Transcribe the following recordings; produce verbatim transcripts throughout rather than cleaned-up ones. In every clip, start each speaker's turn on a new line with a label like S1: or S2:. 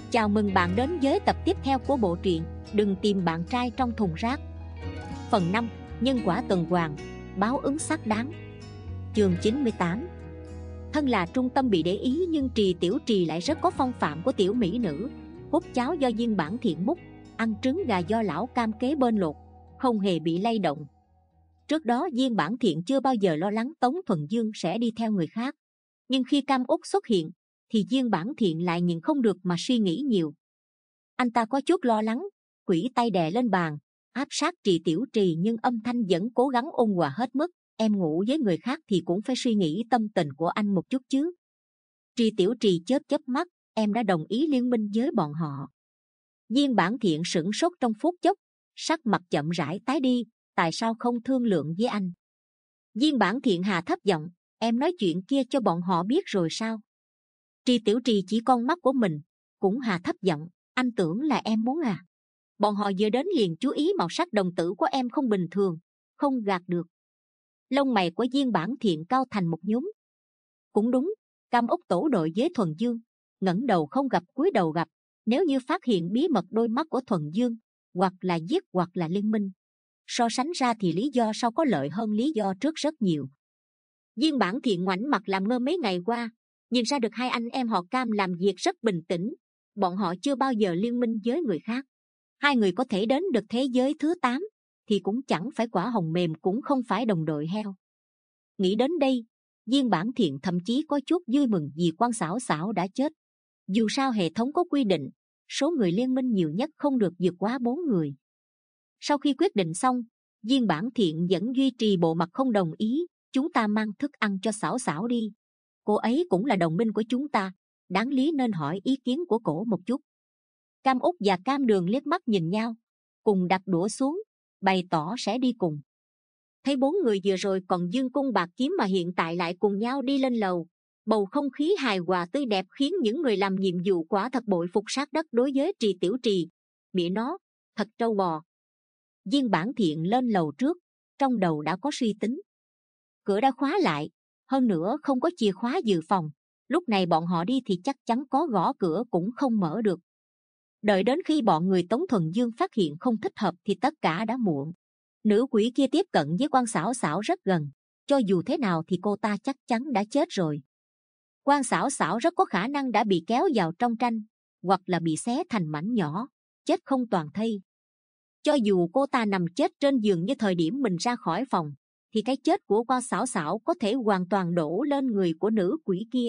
S1: Chào mừng bạn đến với tập tiếp theo của bộ truyện Đừng tìm bạn trai trong thùng rác. Phần năm. Nhân quả tuần hoàn, báo ứng xác đáng. Chương chín mươi tám. Thân là trung tâm bị để ý, nhưng Trì Tiểu Trì lại rất có phong phạm của tiểu mỹ nữ. Hút cháo do Viên Bản Thiện múc, ăn trứng gà do lão Cam kế bên lột, không hề bị lay động. Trước đó Viên Bản Thiện chưa bao giờ lo lắng Tống Thuần Dương sẽ đi theo người khác, nhưng khi Cam Út xuất hiện thì Viên Bản Thiện lại nhịn không được mà suy nghĩ nhiều. Anh ta có chút lo lắng, quỷ tay đè lên bàn, áp sát Trì Tiểu Trì, nhưng âm thanh vẫn cố gắng ôn hòa hết mức. Em ngủ với người khác thì cũng phải suy nghĩ tâm tình của anh một chút chứ. Trì Tiểu Trì chớp chớp mắt, em đã đồng ý liên minh với bọn họ. Viên Bản Thiện sửng sốt trong phút chốc, sắc mặt chậm rãi tái đi. Tại sao không thương lượng với anh? Viên Bản Thiện hạ thấp giọng, em nói chuyện kia cho bọn họ biết rồi sao? Trì Tiểu Trì chỉ con mắt của mình, cũng hạ thấp giọng, anh tưởng là em muốn à? Bọn họ vừa đến liền chú ý màu sắc đồng tử của em không bình thường, không gạt được. Lông mày của Viên Bản Thiện cao thành một nhúm. Cũng đúng, Cam Út tổ đội với Thuần Dương, ngẩng đầu không gặp cúi đầu gặp. Nếu như phát hiện bí mật đôi mắt của Thuần Dương, hoặc là giết hoặc là liên minh, so sánh ra thì lý do sau có lợi hơn lý do trước rất nhiều. Viên Bản Thiện ngoảnh mặt làm ngơ mấy ngày qua, nhìn ra được hai anh em họ Cam làm việc rất bình tĩnh. Bọn họ chưa bao giờ liên minh với người khác. Hai người có thể đến được thế giới thứ tám thì cũng chẳng phải quả hồng mềm, cũng không phải đồng đội heo. Nghĩ đến đây, Viên Bản Thiện thậm chí có chút vui mừng vì Quan Xảo Xảo đã chết. Dù sao hệ thống có quy định, số người liên minh nhiều nhất không được vượt quá bốn người. Sau khi quyết định xong, Viên Bản Thiện vẫn duy trì bộ mặt không đồng ý. Chúng ta mang thức ăn cho Xảo Xảo đi. Cô ấy cũng là đồng minh của chúng ta, đáng lý nên hỏi ý kiến của cổ một chút. Cam Út và Cam Đường liếc mắt nhìn nhau, cùng đặt đũa xuống, bày tỏ sẽ đi cùng. Thấy bốn người vừa rồi còn dương cung bạc kiếm mà hiện tại lại cùng nhau đi lên lầu, bầu không khí hài hòa tươi đẹp khiến những người làm nhiệm vụ quả thật bội phục sát đất đối với Trì Tiểu Trì. Mẹ nó, thật trâu bò. Viên Bản Thiện lên lầu trước, trong đầu đã có suy tính. Cửa đã khóa lại, hơn nữa không có chìa khóa dự phòng. Lúc này bọn họ đi thì chắc chắn có gõ cửa cũng không mở được. Đợi đến khi bọn người Tống Thuần Dương phát hiện không thích hợp thì tất cả đã muộn. Nữ quỷ kia tiếp cận với Quan Xảo Xảo rất gần, cho dù thế nào thì cô ta chắc chắn đã chết rồi. Quan Xảo Xảo rất có khả năng đã bị kéo vào trong tranh, hoặc là bị xé thành mảnh nhỏ, chết không toàn thây. Cho dù cô ta nằm chết trên giường như thời điểm mình ra khỏi phòng, thì cái chết của Quan Xảo Xảo có thể hoàn toàn đổ lên người của nữ quỷ kia.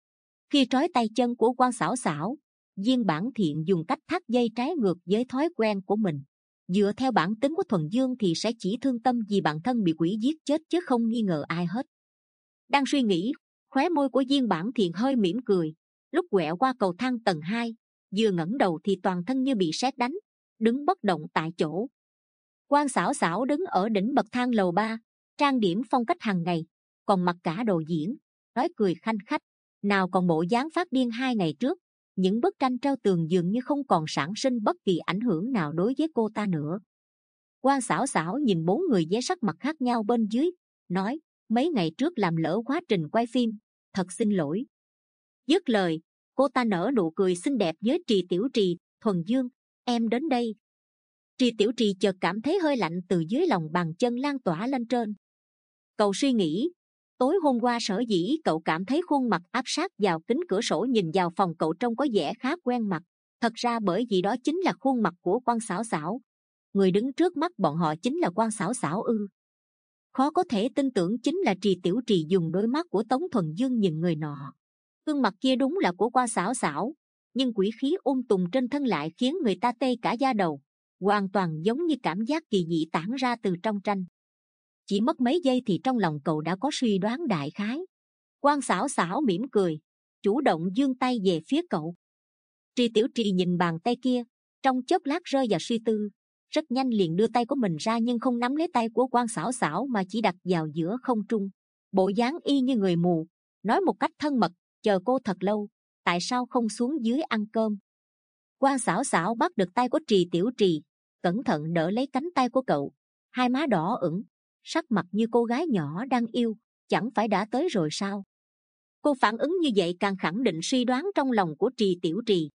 S1: Khi trói tay chân của Quan Xảo Xảo, Viên Bản Thiện dùng cách thắt dây trái ngược với thói quen của mình. Dựa theo bản tính của Thuần Dương thì sẽ chỉ thương tâm vì bản thân bị quỷ giết chết chứ không nghi ngờ ai hết. Đang suy nghĩ, khóe môi của Viên Bản Thiện hơi mỉm cười. Lúc quẹo qua cầu thang tầng hai, vừa ngẩng đầu thì toàn thân như bị sét đánh, đứng bất động tại chỗ. Quan Xảo Xảo đứng ở đỉnh bậc thang lầu ba, trang điểm phong cách hàng ngày, còn mặc cả đồ diễn, nói cười khanh khách. Nào còn bộ dáng phát điên hai ngày trước, những bức tranh treo tường dường như không còn sản sinh bất kỳ ảnh hưởng nào đối với cô ta nữa. Quan Xảo Xảo nhìn bốn người với sắc mặt khác nhau bên dưới, nói, mấy ngày trước làm lỡ quá trình quay phim, thật xin lỗi. Dứt lời, cô ta nở nụ cười xinh đẹp với Trì Tiểu Trì, Thuần Dương, em đến đây. Trì Tiểu Trì chợt cảm thấy hơi lạnh từ dưới lòng bàn chân lan tỏa lên trên. Cậu suy nghĩ, tối hôm qua sở dĩ cậu cảm thấy khuôn mặt áp sát vào kính cửa sổ nhìn vào phòng cậu trông có vẻ khá quen mặt. Thật ra bởi vì đó chính là khuôn mặt của Quan Xảo Xảo. Người đứng trước mắt bọn họ chính là Quan Xảo Xảo ư? Khó có thể tin tưởng chính là Trì Tiểu Trì dùng đôi mắt của Tống Thuần Dương nhìn người nọ. Gương mặt kia đúng là của Quan Xảo Xảo, nhưng quỷ khí ung tùm trên thân lại khiến người ta tê cả da đầu, hoàn toàn giống như cảm giác kỳ dị tản ra từ trong tranh. Chỉ mất mấy giây thì trong lòng cậu đã có suy đoán đại khái. Quan Xảo Xảo mỉm cười, chủ động giương tay về phía cậu. Trì Tiểu Trì nhìn bàn tay kia, trong chốc lát rơi vào suy tư, rất nhanh liền đưa tay của mình ra nhưng không nắm lấy tay của Quan Xảo Xảo mà chỉ đặt vào giữa không trung. Bộ dáng y như người mù, nói một cách thân mật, chờ cô thật lâu, tại sao không xuống dưới ăn cơm? Quan Xảo Xảo bắt được tay của Trì Tiểu Trì, cẩn thận đỡ lấy cánh tay của cậu, hai má đỏ ửng, sắc mặt như cô gái nhỏ đang yêu, chẳng phải đã tới rồi sao? Cô phản ứng như vậy càng khẳng định suy đoán trong lòng của Trì Tiểu Trì.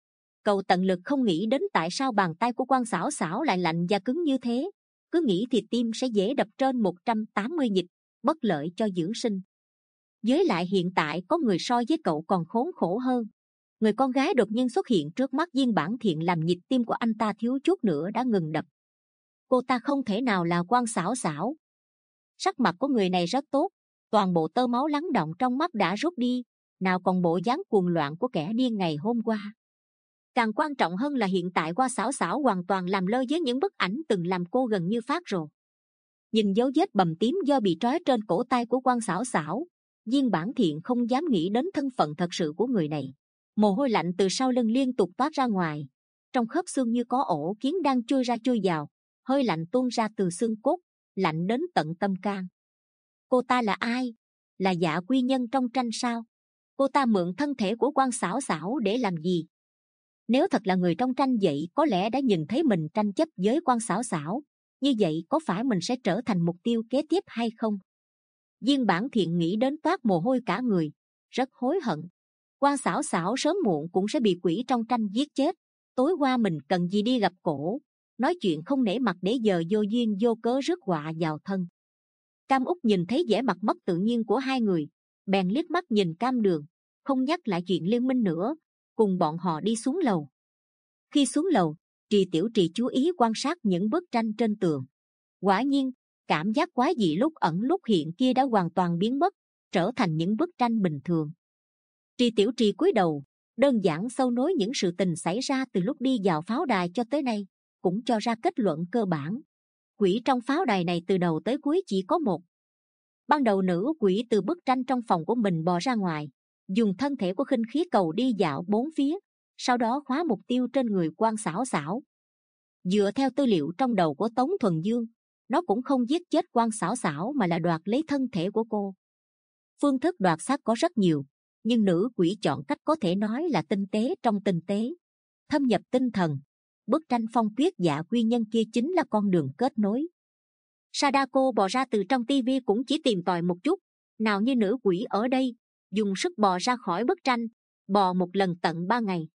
S1: Cậu tận lực không nghĩ đến tại sao bàn tay của Quan Xảo Xảo lại lạnh và cứng như thế, cứ nghĩ thì tim sẽ dễ đập trên một trăm tám mươi nhịp, bất lợi cho dưỡng sinh. Với lại hiện tại có người so với cậu còn khốn khổ hơn. Người con gái đột nhiên xuất hiện trước mắt Viên Bản Thiện làm nhịp tim của anh ta thiếu chút nữa đã ngừng đập. Cô ta không thể nào là Quan Xảo Xảo. Sắc mặt của người này rất tốt, toàn bộ tơ máu lắng đọng trong mắt đã rút đi, nào còn bộ dáng cuồng loạn của kẻ điên ngày hôm qua. Càng quan trọng hơn là hiện tại Quan Xảo Xảo hoàn toàn làm lơ với những bức ảnh từng làm cô gần như phát rồ. Nhìn dấu vết bầm tím do bị trói trên cổ tay của Quan Xảo Xảo, Viên Bản Thiện không dám nghĩ đến thân phận thật sự của người này. Mồ hôi lạnh từ sau lưng liên tục toát ra ngoài, trong khớp xương như có ổ kiến đang chui ra chui vào, hơi lạnh tuôn ra từ xương cốt, lạnh đến tận tâm can. Cô ta là ai? Là Dạ Quy Nhân trong tranh sao? Cô ta mượn thân thể của Quan Xảo Xảo để làm gì? Nếu thật là người trong tranh vậy, có lẽ đã nhìn thấy mình tranh chấp với Quan Xảo Xảo, như vậy có phải mình sẽ trở thành mục tiêu kế tiếp hay không? Viên Bản Thiện nghĩ đến toát mồ hôi cả người, rất hối hận. Quan Xảo Xảo sớm muộn cũng sẽ bị quỷ trong tranh giết chết. Tối qua mình cần gì đi gặp cổ, nói chuyện không nể mặt để giờ vô duyên vô cớ rước họa vào thân. Cam Úc nhìn thấy vẻ mặt mất tự nhiên của hai người, bèn liếc mắt nhìn Cam Đường, không nhắc lại chuyện liên minh nữa, cùng bọn họ đi xuống lầu. Khi xuống lầu, Trì Tiểu Trì chú ý quan sát những bức tranh trên tường. Quả nhiên, cảm giác quái dị lúc ẩn lúc hiện kia đã hoàn toàn biến mất, trở thành những bức tranh bình thường. Trì Tiểu Trì cúi đầu, đơn giản sâu nối những sự tình xảy ra từ lúc đi vào pháo đài cho tới nay, cũng cho ra kết luận cơ bản. Quỷ trong pháo đài này từ đầu tới cuối chỉ có một. Ban đầu nữ quỷ từ bức tranh trong phòng của mình bò ra ngoài, dùng thân thể của khinh khí cầu đi dạo bốn phía, sau đó khóa mục tiêu trên người Quan Xảo Xảo. Dựa theo tư liệu trong đầu của Tống Thuần Dương, nó cũng không giết chết Quan Xảo Xảo mà là đoạt lấy thân thể của cô. Phương thức đoạt xác có rất nhiều, nhưng nữ quỷ chọn cách có thể nói là tinh tế trong tinh tế, thâm nhập tinh thần. Bức tranh phong tuyết Dạ Quy Nhân kia chính là con đường kết nối. Sadako bò ra từ trong tivi cũng chỉ tìm tòi một chút, nào như nữ quỷ ở đây, dùng sức bò ra khỏi bức tranh, bò một lần tận ba ngày.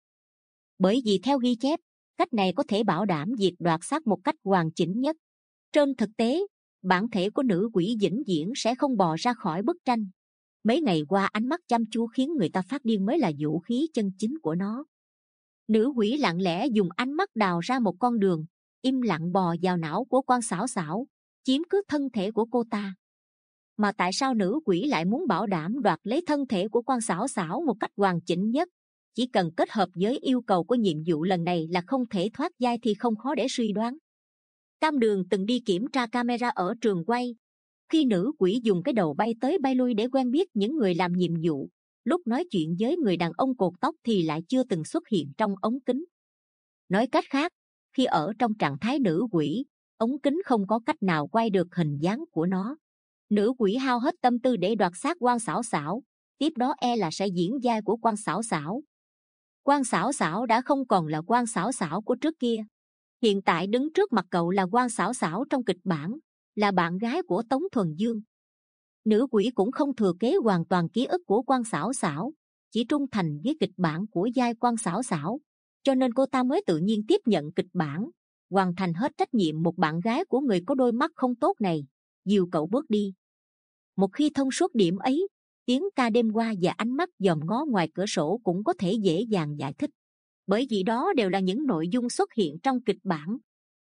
S1: Bởi vì theo ghi chép, cách này có thể bảo đảm việc đoạt xác một cách hoàn chỉnh nhất. Trên thực tế, bản thể của nữ quỷ vĩnh viễn sẽ không bò ra khỏi bức tranh. Mấy ngày qua ánh mắt chăm chú khiến người ta phát điên mới là vũ khí chân chính của nó. Nữ quỷ lặng lẽ dùng ánh mắt đào ra một con đường, im lặng bò vào não của Quan Xảo Xảo, chiếm cứ thân thể của cô ta. Mà tại sao nữ quỷ lại muốn bảo đảm đoạt lấy thân thể của Quan Xảo Xảo một cách hoàn chỉnh nhất? Chỉ cần kết hợp với yêu cầu của nhiệm vụ lần này là không thể thoát vai thì không khó để suy đoán. Cam Đường từng đi kiểm tra camera ở trường quay. Khi nữ quỷ dùng cái đầu bay tới bay lui để quen biết những người làm nhiệm vụ, lúc nói chuyện với người đàn ông cột tóc thì lại chưa từng xuất hiện trong ống kính. Nói cách khác, khi ở trong trạng thái nữ quỷ, ống kính không có cách nào quay được hình dáng của nó. Nữ quỷ hao hết tâm tư để đoạt xác Quan Xảo Xảo, tiếp đó e là sẽ diễn vai của Quan Xảo Xảo. Quan Xảo Xảo đã không còn là Quan Xảo Xảo của trước kia. Hiện tại đứng trước mặt cậu là Quan Xảo Xảo trong kịch bản, là bạn gái của Tống Thuần Dương. Nữ quỷ cũng không thừa kế hoàn toàn ký ức của Quan Xảo Xảo, chỉ trung thành với kịch bản của giai Quan Xảo Xảo, cho nên cô ta mới tự nhiên tiếp nhận kịch bản, hoàn thành hết trách nhiệm một bạn gái của người có đôi mắt không tốt này, dìu cậu bước đi. Một khi thông suốt điểm ấy, tiếng ca đêm qua và ánh mắt dòm ngó ngoài cửa sổ cũng có thể dễ dàng giải thích, bởi vì đó đều là những nội dung xuất hiện trong kịch bản.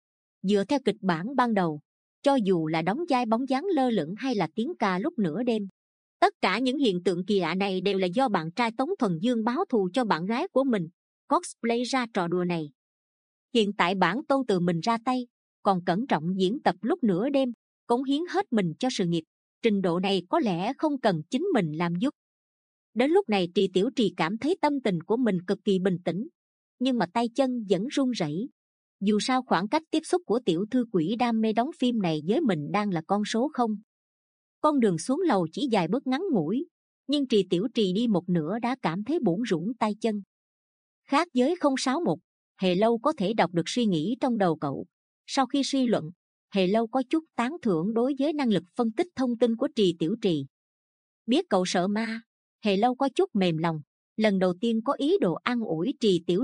S1: Dựa theo kịch bản ban đầu, cho dù là đóng vai bóng dáng lơ lửng hay là tiếng ca lúc nửa đêm, tất cả những hiện tượng kỳ lạ này đều là do bạn trai Tống Thuần Dương báo thù cho bạn gái của mình, cosplay ra trò đùa này. Hiện tại bản tôn từ mình ra tay, còn cẩn trọng diễn tập lúc nửa đêm, cống hiến hết mình cho sự nghiệp. Trình độ này có lẽ không cần chính mình làm giúp. Đến lúc này Trì Tiểu Trì cảm thấy tâm tình của mình cực kỳ bình tĩnh, nhưng mà tay chân vẫn run rẩy. Dù sao khoảng cách tiếp xúc của tiểu thư quỷ đam mê đóng phim này với mình đang là con số không. Con đường xuống lầu chỉ vài bước ngắn ngủi, nhưng Trì Tiểu Trì đi một nửa đã cảm thấy bủn rủn tay chân. Khác với không sáu một, Hề Lâu có thể đọc được suy nghĩ trong đầu cậu. Sau khi suy luận, Hề Lâu có chút tán thưởng đối với năng lực phân tích thông tin của Trì Tiểu Trì. Biết cậu sợ ma, Hề Lâu có chút mềm lòng, lần đầu tiên có ý đồ an ủi Trì Tiểu Trì,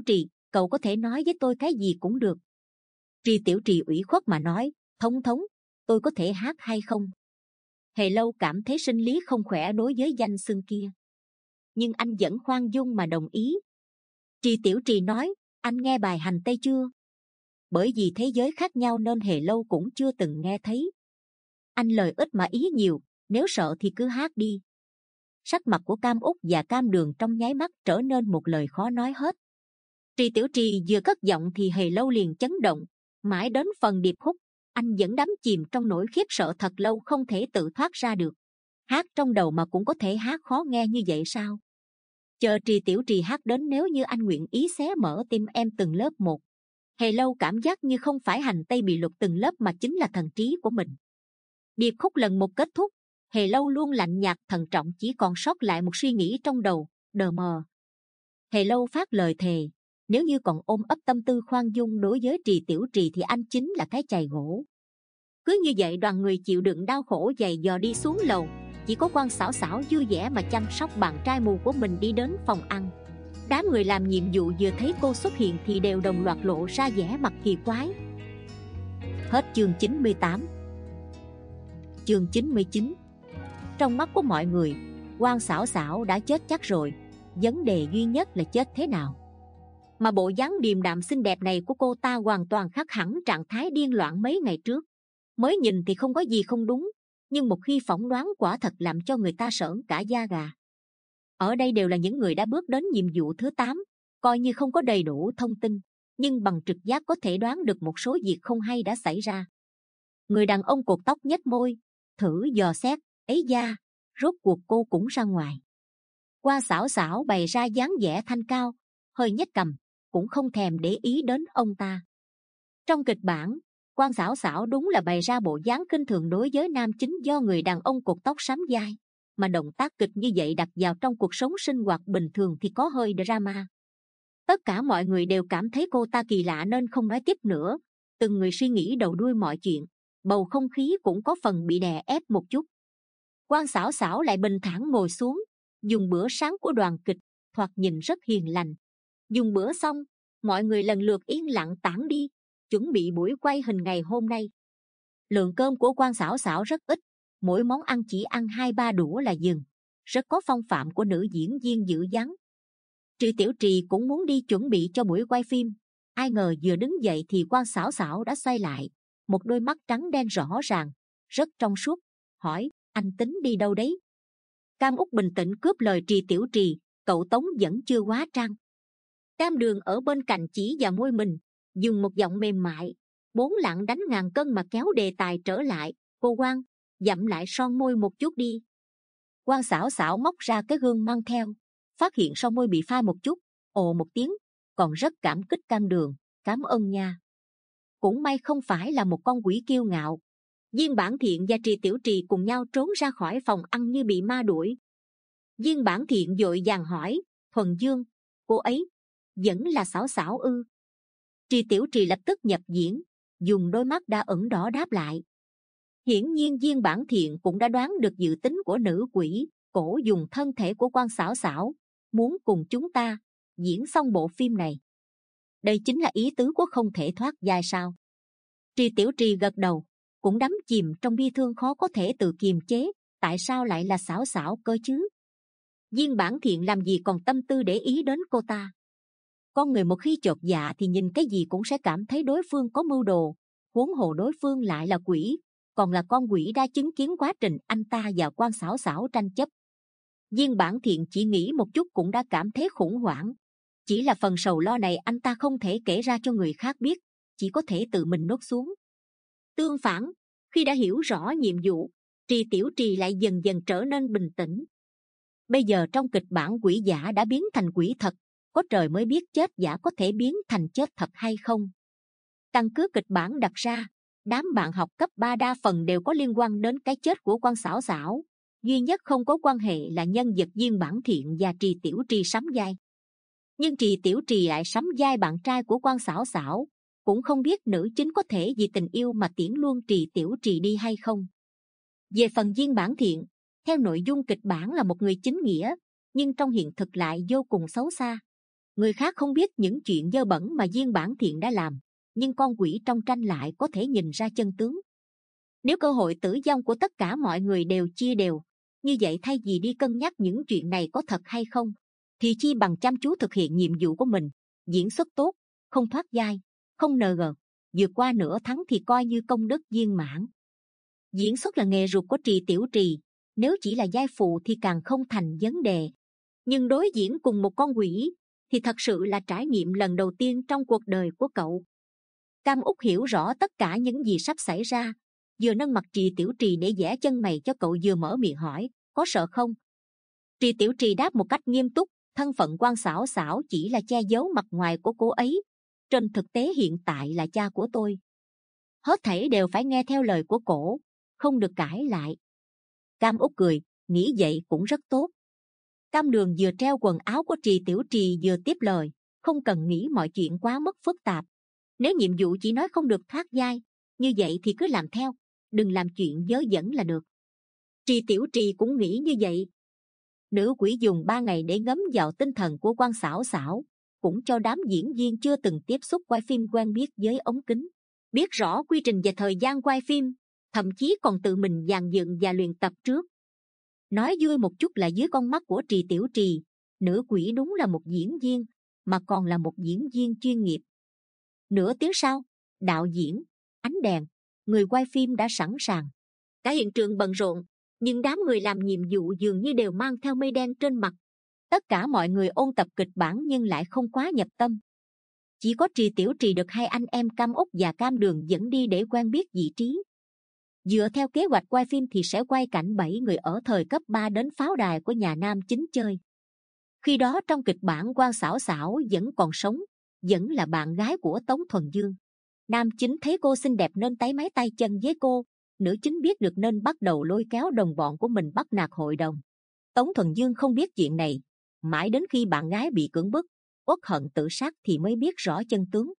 S1: cậu có thể nói với tôi cái gì cũng được. Tri Tiểu Trì ủy khuất mà nói, thống thống, tôi có thể hát hay không? Hề Lâu cảm thấy sinh lý không khỏe đối với danh xưng kia, nhưng anh vẫn khoan dung mà đồng ý. Tri Tiểu Trì nói, anh nghe bài Hành Tây chưa? Bởi vì thế giới khác nhau nên Hề Lâu cũng chưa từng nghe thấy. Anh lời ít mà ý nhiều, nếu sợ thì cứ hát đi. Sắc mặt của Cam Úc và Cam Đường trong nháy mắt trở nên một lời khó nói hết. Tri Tiểu Trì vừa cất giọng thì Hề Lâu liền chấn động. Mãi đến phần điệp khúc, anh vẫn đắm chìm trong nỗi khiếp sợ thật lâu không thể tự thoát ra được. Hát trong đầu mà cũng có thể hát khó nghe như vậy sao? Chờ Tri Tiểu Trì hát đến nếu như anh nguyện ý xé mở tim em từng lớp một. Hề Lâu cảm giác như không phải Hành Tây bị lục từng lớp mà chính là thần trí của mình. Điệp khúc lần một kết thúc, Hề Lâu luôn lạnh nhạt thận trọng, chỉ còn sót lại một suy nghĩ trong đầu, đờ mờ. Hề Lâu phát lời thề, nếu như còn ôm ấp tâm tư khoan dung đối với Tri Tiểu Trì thì anh chính là cái chày gỗ. Cứ như vậy đoàn người chịu đựng đau khổ dày dò đi xuống lầu. Chỉ có Quan Xảo Xảo vui vẻ mà chăm sóc bạn trai mù của mình đi đến phòng ăn. Đám người làm nhiệm vụ vừa thấy cô xuất hiện thì đều đồng loạt lộ ra vẻ mặt kỳ quái. Hết chương chín mươi tám. Chương chín mươi chín. Trong mắt của mọi người, Quan Xảo Xảo đã chết chắc rồi. Vấn đề duy nhất là chết thế nào. Mà bộ dáng điềm đạm xinh đẹp này của cô ta hoàn toàn khác hẳn trạng thái điên loạn mấy ngày trước. Mới nhìn thì không có gì không đúng, nhưng một khi phỏng đoán quả thật làm cho người ta sởn cả da gà. Ở đây đều là những người đã bước đến nhiệm vụ thứ tám, coi như không có đầy đủ thông tin, nhưng bằng trực giác có thể đoán được một số việc không hay đã xảy ra. Người đàn ông cột tóc nhếch môi, thử dò xét, ấy da, rốt cuộc cô cũng ra ngoài. Qua Xảo Xảo bày ra dáng vẻ thanh cao, hơi nhếch cằm, cũng không thèm để ý đến ông ta. Trong kịch bản, Quan Xảo Xảo đúng là bày ra bộ dáng khinh thường đối với nam chính do người đàn ông cột tóc sám vai, mà động tác kịch như vậy đặt vào trong cuộc sống sinh hoạt bình thường thì có hơi drama. Tất cả mọi người đều cảm thấy cô ta kỳ lạ nên không nói tiếp nữa, từng người suy nghĩ đầu đuôi mọi chuyện, bầu không khí cũng có phần bị đè ép một chút. Quan Xảo Xảo lại bình thản ngồi xuống, dùng bữa sáng của đoàn kịch, thoạt nhìn rất hiền lành. Dùng bữa xong, mọi người lần lượt yên lặng tản đi, chuẩn bị buổi quay hình ngày hôm nay. Lượng cơm của Quan Xảo Xảo rất ít, mỗi món ăn chỉ ăn hai ba đũa là dừng, rất có phong phạm của nữ diễn viên giữ dáng. Tri Tiểu Trì cũng muốn đi chuẩn bị cho buổi quay phim, ai ngờ vừa đứng dậy thì Quan Xảo Xảo đã xoay lại, một đôi mắt trắng đen rõ ràng, rất trong suốt, hỏi, anh tính đi đâu đấy? Cam Úc bình tĩnh cướp lời Tri Tiểu Trì, cậu Tống vẫn chưa quá trang. Cam Đường ở bên cạnh chỉ vào môi mình, dùng một giọng mềm mại, bốn lạng đánh ngàn cân mà kéo đề tài trở lại, cô Quan, dặm lại son môi một chút đi. Quan Xảo Xảo móc ra cái gương mang theo, phát hiện son môi bị phai một chút, ồ một tiếng, còn rất cảm kích Cam Đường, cảm ơn nha. Cũng may không phải là một con quỷ kiêu ngạo. Viên Bản Thiện và Tri Tiểu Trì cùng nhau trốn ra khỏi phòng ăn như bị ma đuổi. Viên Bản Thiện vội vàng hỏi, Thuần Dương, cô ấy vẫn là Xảo Xảo ư? Tri Tiểu Trì lập tức nhập diễn, dùng đôi mắt đã ửng đỏ đáp lại. Hiển nhiên Viên Bản Thiện cũng đã đoán được dự tính của nữ quỷ, cổ dùng thân thể của Quan Xảo Xảo, muốn cùng chúng ta diễn xong bộ phim này. Đây chính là ý tứ của không thể thoát vai sao? Tri Tiểu Trì gật đầu, cũng đắm chìm trong bi thương khó có thể tự kiềm chế. Tại sao lại là Xảo Xảo cơ chứ? Viên Bản Thiện làm gì còn tâm tư để ý đến cô ta? Con người một khi chột dạ thì nhìn cái gì cũng sẽ cảm thấy đối phương có mưu đồ, huống hồ đối phương lại là quỷ, còn là con quỷ đã chứng kiến quá trình anh ta và Quan Xảo Xảo tranh chấp. Viên Bản Thiện chỉ nghĩ một chút cũng đã cảm thấy khủng hoảng. Chỉ là phần sầu lo này anh ta không thể kể ra cho người khác biết, chỉ có thể tự mình nuốt xuống. Tương phản, khi đã hiểu rõ nhiệm vụ, Tri Tiểu Trì lại dần dần trở nên bình tĩnh. Bây giờ trong kịch bản quỷ giả đã biến thành quỷ thật, có trời mới biết chết giả có thể biến thành chết thật hay không. Căn cứ kịch bản đặt ra, đám bạn học cấp ba đa phần đều có liên quan đến cái chết của Quan Xảo Xảo, duy nhất không có quan hệ là nhân vật Viên Bản Thiện và Tri Tiểu Trì sắm vai. Nhưng Tri Tiểu Trì lại sắm vai bạn trai của Quan Xảo Xảo, cũng không biết nữ chính có thể vì tình yêu mà tiễn luôn Tri Tiểu Trì đi hay không. Về phần Viên Bản Thiện, theo nội dung kịch bản là một người chính nghĩa, nhưng trong hiện thực lại vô cùng xấu xa. Người khác không biết những chuyện dơ bẩn mà Diên Bản Thiện đã làm, nhưng con quỷ trong tranh lại có thể nhìn ra chân tướng. Nếu cơ hội tử vong của tất cả mọi người đều chia đều, như vậy thay vì đi cân nhắc những chuyện này có thật hay không, thì chi bằng chăm chú thực hiện nhiệm vụ của mình, diễn xuất tốt, không thoát vai, không nờ gờ, vượt qua nửa tháng thì coi như công đức viên mãn. Diễn xuất là nghề ruột của Trì Tiểu Trì, nếu chỉ là vai phụ thì càng không thành vấn đề. Nhưng đối diễn cùng một con quỷ thì thật sự là trải nghiệm lần đầu tiên trong cuộc đời của cậu. Cam Úc hiểu rõ tất cả những gì sắp xảy ra, vừa nâng mặt Trì Tiểu Trì để vẽ chân mày cho cậu, vừa mở miệng hỏi, có sợ không? Trì Tiểu Trì đáp một cách nghiêm túc, thân phận Quan Xảo Xảo chỉ là che giấu mặt ngoài của cô ấy, trên thực tế hiện tại là cha của tôi. Hết thảy đều phải nghe theo lời của cổ, không được cãi lại. Cam Úc cười, nghĩ vậy cũng rất tốt. Cam Đường vừa treo quần áo của Trì Tiểu Trì vừa tiếp lời, không cần nghĩ mọi chuyện quá mức phức tạp. Nếu nhiệm vụ chỉ nói không được thoát vai, như vậy thì cứ làm theo, đừng làm chuyện dớ dẫn là được. Trì Tiểu Trì cũng nghĩ như vậy. Nữ quỷ dùng ba ngày để ngấm vào tinh thần của Quan Xảo Xảo, cũng cho đám diễn viên chưa từng tiếp xúc quay phim quen biết với ống kính, biết rõ quy trình và thời gian quay phim, thậm chí còn tự mình dàn dựng và luyện tập trước. Nói vui một chút là dưới con mắt của Trì Tiểu Trì, nữ quỷ đúng là một diễn viên, mà còn là một diễn viên chuyên nghiệp. Nửa tiếng sau, đạo diễn, ánh đèn, người quay phim đã sẵn sàng. Cả hiện trường bận rộn, nhưng đám người làm nhiệm vụ dường như đều mang theo mây đen trên mặt. Tất cả mọi người ôn tập kịch bản nhưng lại không quá nhập tâm. Chỉ có Trì Tiểu Trì được hai anh em Cam Úc và Cam Đường dẫn đi để quen biết vị trí. Dựa theo kế hoạch quay phim thì sẽ quay cảnh bảy người ở thời cấp ba đến pháo đài của nhà nam chính chơi. Khi đó trong kịch bản Quan Xảo Xảo vẫn còn sống, vẫn là bạn gái của Tống Thuần Dương. Nam chính thấy cô xinh đẹp nên táy máy tay chân với cô, nữ chính biết được nên bắt đầu lôi kéo đồng bọn của mình bắt nạt hội đồng. Tống Thuần Dương không biết chuyện này, mãi đến khi bạn gái bị cưỡng bức, uất hận tự sát thì mới biết rõ chân tướng.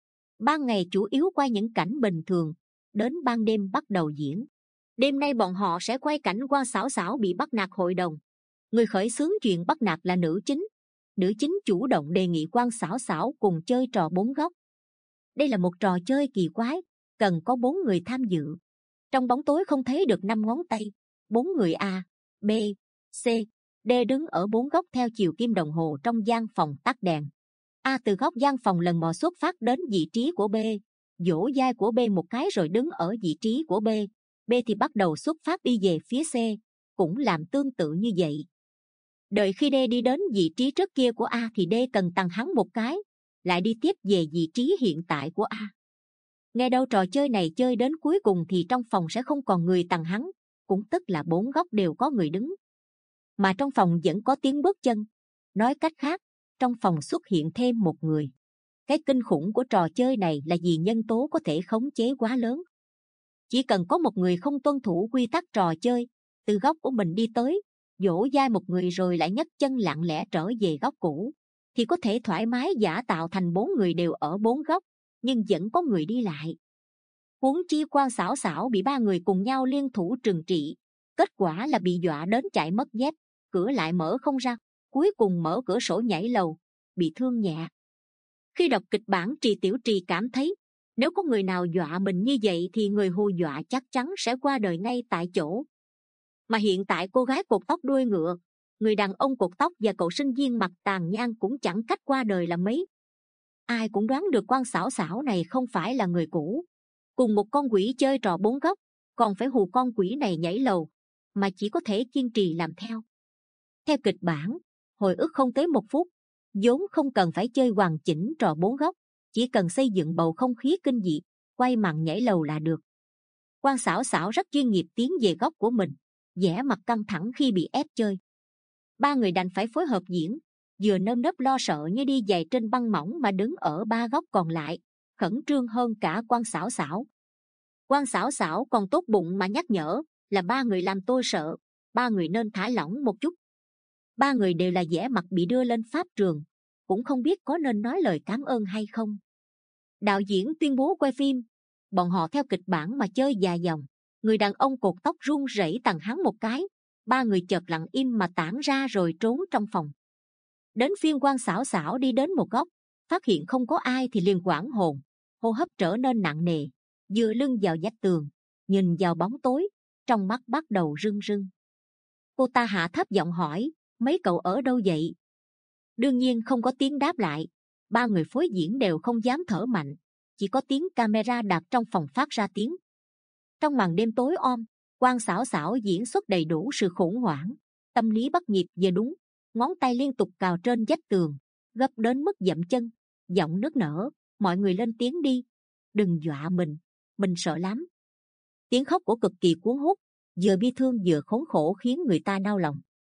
S1: Ban ngày chủ yếu quay những cảnh bình thường, đến ban đêm bắt đầu diễn. Đêm nay bọn họ sẽ quay cảnh Quan Xảo Xảo bị bắt nạt hội đồng. Người khởi xướng chuyện bắt nạt là nữ chính. Nữ chính chủ động đề nghị Quan Xảo Xảo cùng chơi trò bốn góc. Đây là một trò chơi kỳ quái, cần có bốn người tham dự. Trong bóng tối không thấy được năm ngón tay, bốn người A, B, C, D đứng ở bốn góc theo chiều kim đồng hồ trong gian phòng tắt đèn. A từ góc gian phòng lần mò xuất phát đến vị trí của B, vỗ vai của B một cái rồi đứng ở vị trí của B. B thì bắt đầu xuất phát đi về phía C, cũng làm tương tự như vậy. Đợi khi D đi đến vị trí trước kia của A thì D cần tằng hắn một cái, lại đi tiếp về vị trí hiện tại của A. Nghe đâu trò chơi này chơi đến cuối cùng thì trong phòng sẽ không còn người tằng hắn, cũng tức là bốn góc đều có người đứng. Mà trong phòng vẫn có tiếng bước chân. Nói cách khác, trong phòng xuất hiện thêm một người. Cái kinh khủng của trò chơi này là vì nhân tố có thể khống chế quá lớn. Chỉ cần có một người không tuân thủ quy tắc trò chơi, từ góc của mình đi tới, vỗ vai một người rồi lại nhấc chân lặng lẽ trở về góc cũ, thì có thể thoải mái giả tạo thành bốn người đều ở bốn góc, nhưng vẫn có người đi lại. Huống chi Quan Xảo Xảo bị ba người cùng nhau liên thủ trừng trị, kết quả là bị dọa đến chạy mất dép, cửa lại mở không ra, cuối cùng mở cửa sổ nhảy lầu, bị thương nhẹ. Khi đọc kịch bản, Trì Tiểu Trì cảm thấy nếu có người nào dọa mình như vậy thì người hù dọa chắc chắn sẽ qua đời ngay tại chỗ. Mà hiện tại cô gái cột tóc đuôi ngựa, người đàn ông cột tóc và cậu sinh viên mặt tàn nhang cũng chẳng cách qua đời là mấy. Ai cũng đoán được Quan Xảo Xảo này không phải là người cũ. Cùng một con quỷ chơi trò bốn góc, còn phải hù con quỷ này nhảy lầu, mà chỉ có thể kiên trì làm theo. Theo kịch bản, hồi ức không tới một phút, vốn không cần phải chơi hoàn chỉnh trò bốn góc, chỉ cần xây dựng bầu không khí kinh dị, quay màn nhảy lầu là được. Quan Xảo Xảo rất chuyên nghiệp tiến về góc của mình, vẻ mặt căng thẳng khi bị ép chơi. Ba người đành phải phối hợp diễn, vừa nơm nớp lo sợ như đi giày trên băng mỏng mà đứng ở ba góc còn lại, khẩn trương hơn cả Quan Xảo Xảo. Quan Xảo Xảo còn tốt bụng mà nhắc nhở là ba người làm tôi sợ, ba người nên thả lỏng một chút. Ba người đều là vẻ mặt bị đưa lên pháp trường, cũng không biết có nên nói lời cảm ơn hay không. Đạo diễn tuyên bố quay phim, bọn họ theo kịch bản mà chơi dài dòng. Người đàn ông cột tóc run rẩy tằng hắn một cái, ba người chợt lặng im mà tản ra rồi trốn trong phòng. Đến phiên Quan Xảo Xảo đi đến một góc, phát hiện không có ai thì liền hoảng hồn, hô hấp trở nên nặng nề, dựa lưng vào vách tường, nhìn vào bóng tối, trong mắt bắt đầu rưng rưng. Cô ta hạ thấp giọng hỏi, mấy cậu ở đâu vậy? Đương nhiên không có tiếng đáp lại. Ba người phối diễn đều không dám thở mạnh, chỉ có tiếng camera đặt trong phòng phát ra tiếng. Trong màn đêm tối om, Quan Xảo Xảo diễn xuất đầy đủ sự khủng hoảng, tâm lý bắt nhịp về đúng, ngón tay liên tục cào trên vách tường, gấp đến mức dậm chân, giọng nức nở, mọi người lên tiếng đi, đừng dọa mình, mình sợ lắm. Tiếng khóc của cực kỳ cuốn hút, vừa bi thương vừa khốn khổ khiến người ta đau lòng.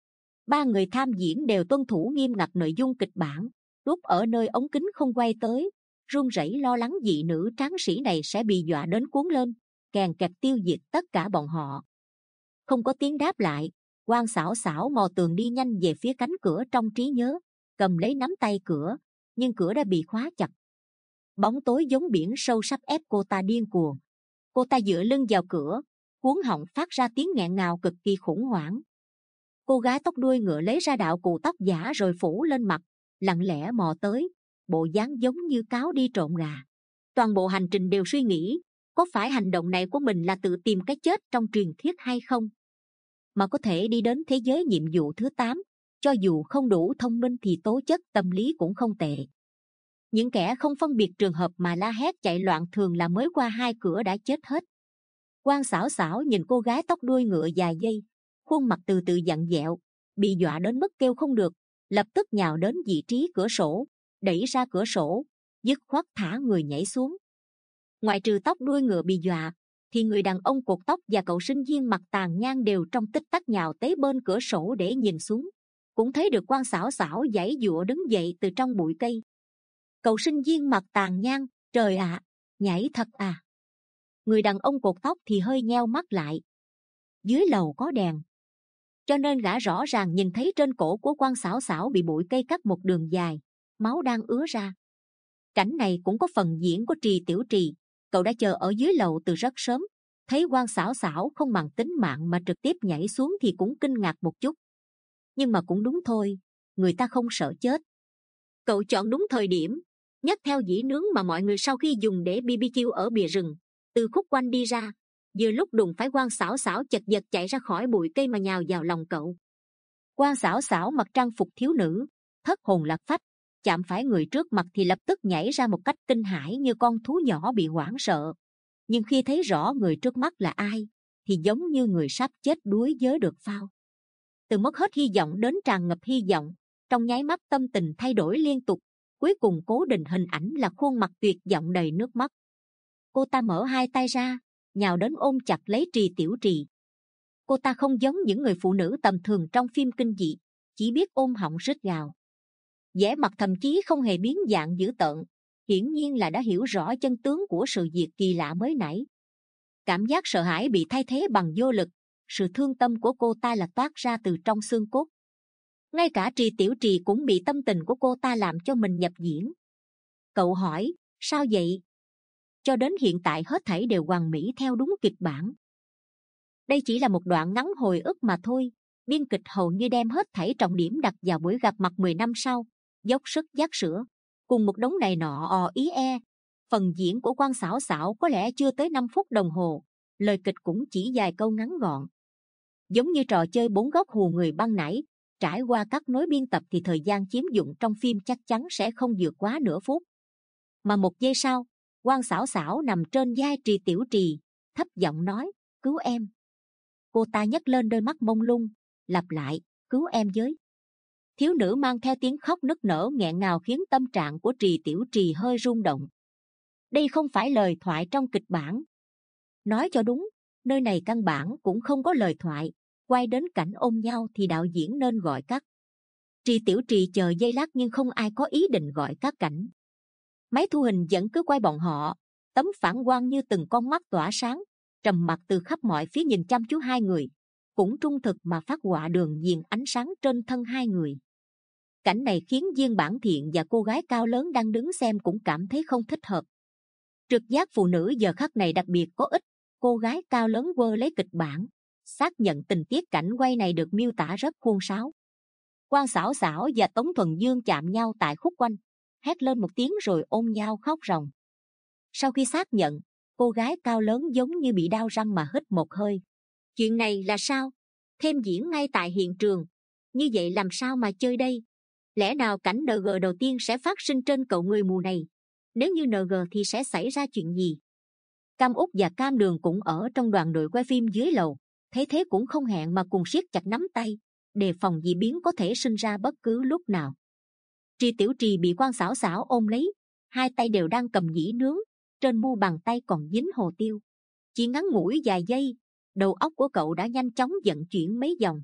S1: Ba người tham diễn đều tuân thủ nghiêm ngặt nội dung kịch bản, lúc ở nơi ống kính không quay tới, run rẩy lo lắng vị nữ tráng sĩ này sẽ bị dọa đến cuốn lên, kèn kẹt tiêu diệt tất cả bọn họ. Không có tiếng đáp lại, Quan Xảo Xảo mò tường đi nhanh về phía cánh cửa trong trí nhớ, cầm lấy nắm tay cửa, nhưng cửa đã bị khóa chặt. Bóng tối giống biển sâu sắp ép cô ta điên cuồng. Cô ta dựa lưng vào cửa, cuống họng phát ra tiếng nghẹn ngào cực kỳ khủng hoảng. Cô gái tóc đuôi ngựa lấy ra đạo cụ tóc giả rồi phủ lên mặt, lặng lẽ mò tới, bộ dáng giống như cáo đi trộm gà. Toàn bộ hành trình đều suy nghĩ, có phải hành động này của mình là tự tìm cái chết trong truyền thuyết hay không? Mà có thể đi đến thế giới nhiệm vụ thứ tám, cho dù không đủ thông minh thì tố chất tâm lý cũng không tệ. Những kẻ không phân biệt trường hợp mà la hét chạy loạn thường là mới qua hai cửa đã chết hết. Quan Xảo Xảo nhìn cô gái tóc đuôi ngựa dài dây, khuôn mặt từ từ vặn vẹo, bị dọa đến mức kêu không được, lập tức nhào đến vị trí cửa sổ, đẩy ra cửa sổ, dứt khoát thả người nhảy xuống. Ngoại trừ tóc đuôi ngựa bị dọa, thì người đàn ông cột tóc và cậu sinh viên mặt tàn nhang đều trong tích tắc nhào tới bên cửa sổ để nhìn xuống, cũng thấy được Quan Xảo Xảo giãy giụa đứng dậy từ trong bụi cây. Cậu sinh viên mặt tàn nhang, trời ạ, à, nhảy thật à? Người đàn ông cột tóc thì hơi nheo mắt lại. Dưới lầu có đèn, cho nên gã rõ ràng nhìn thấy trên cổ của Quan Xảo Xảo bị bụi cây cắt một đường dài, máu đang ứa ra. Cảnh này cũng có phần diễn của Trì Tiểu Trì. Cậu đã chờ ở dưới lầu từ rất sớm, thấy Quan Xảo Xảo không màng tính mạng mà trực tiếp nhảy xuống thì cũng kinh ngạc một chút. Nhưng mà cũng đúng thôi, người ta không sợ chết. Cậu chọn đúng thời điểm, nhấc theo dĩ nướng mà mọi người sau khi dùng để bê bê kiu ở bìa rừng, từ khúc quanh đi ra, vừa lúc đụng phải Quan Xảo Xảo chật vật chạy ra khỏi bụi cây mà nhào vào lòng cậu. Quan Xảo Xảo mặc trang phục thiếu nữ, thất hồn lạc phách, chạm phải người trước mặt thì lập tức nhảy ra một cách kinh hãi như con thú nhỏ bị hoảng sợ. Nhưng khi thấy rõ người trước mắt là ai, thì giống như người sắp chết đuối với được phao. Từ mất hết hy vọng đến tràn ngập hy vọng, trong nháy mắt tâm tình thay đổi liên tục, cuối cùng cố định hình ảnh là khuôn mặt tuyệt vọng đầy nước mắt. Cô ta mở hai tay ra, nhào đến ôm chặt lấy Trì Tiểu Trì. Cô ta không giống những người phụ nữ tầm thường trong phim kinh dị, chỉ biết ôm họng rít gào. Vẻ mặt thậm chí không hề biến dạng dữ tợn, hiển nhiên là đã hiểu rõ chân tướng của sự việc kỳ lạ mới nãy. Cảm giác sợ hãi bị thay thế bằng vô lực, sự thương tâm của cô ta là toát ra từ trong xương cốt. Ngay cả Trì Tiểu Trì cũng bị tâm tình của cô ta làm cho mình nhập diễn. Cậu hỏi, sao vậy? Cho đến hiện tại hết thảy đều hoàn mỹ theo đúng kịch bản. Đây chỉ là một đoạn ngắn hồi ức mà thôi. Biên kịch hầu như đem hết thảy trọng điểm đặt vào buổi gặp mặt mười năm sau, dốc sức vắt sữa, cùng một đống này nọ ò ý e. Phần diễn của Quan Xảo Xảo có lẽ chưa tới năm phút đồng hồ, lời kịch cũng chỉ vài câu ngắn gọn. Giống như trò chơi bốn góc hù người băng nãy, trải qua các nối biên tập thì thời gian chiếm dụng trong phim chắc chắn sẽ không vượt quá nửa phút. Mà một giây sau, Quan Xảo Xảo nằm trên vai Trì Tiểu Trì, thấp giọng nói, cứu em. Cô ta nhấc lên đôi mắt mông lung, lặp lại, cứu em với. Thiếu nữ mang theo tiếng khóc nức nở nghẹn ngào khiến tâm trạng của Trì Tiểu Trì hơi rung động. Đây không phải lời thoại trong kịch bản. Nói cho đúng, nơi này căn bản cũng không có lời thoại. Quay đến cảnh ôm nhau thì đạo diễn nên gọi cắt. Trì Tiểu Trì chờ giây lát nhưng không ai có ý định gọi các cảnh. Máy thu hình vẫn cứ quay bọn họ, tấm phản quang như từng con mắt tỏa sáng, trầm mặc từ khắp mọi phía nhìn chăm chú hai người, cũng trung thực mà phát họa đường viền ánh sáng trên thân hai người. Cảnh này khiến Viên Bản Thiện và cô gái cao lớn đang đứng xem cũng cảm thấy không thích hợp. Trực giác phụ nữ giờ khắc này đặc biệt có ích. Cô gái cao lớn quơ lấy kịch bản, xác nhận tình tiết cảnh quay này được miêu tả rất khuôn sáo. Quan Xảo Xảo và Tống Thuần Dương chạm nhau tại khúc quanh, hét lên một tiếng rồi ôm nhau khóc ròng. Sau khi xác nhận, cô gái cao lớn giống như bị đau răng mà hít một hơi. Chuyện này là sao? Thêm diễn ngay tại hiện trường. Như vậy làm sao mà chơi đây? Lẽ nào cảnh en giê đầu tiên sẽ phát sinh trên cậu người mù này? Nếu như en giê thì sẽ xảy ra chuyện gì? Cam Út và Cam Đường cũng ở trong đoàn đội quay phim dưới lầu, thấy thế cũng không hẹn mà cùng siết chặt nắm tay, đề phòng dị biến có thể sinh ra bất cứ lúc nào. Tri Tiểu Trì bị Quan Xảo Xảo ôm lấy, hai tay đều đang cầm dĩ nướng, trên mu bàn tay còn dính hồ tiêu. Chỉ ngắn ngủi vài giây, đầu óc của cậu đã nhanh chóng vận chuyển mấy vòng.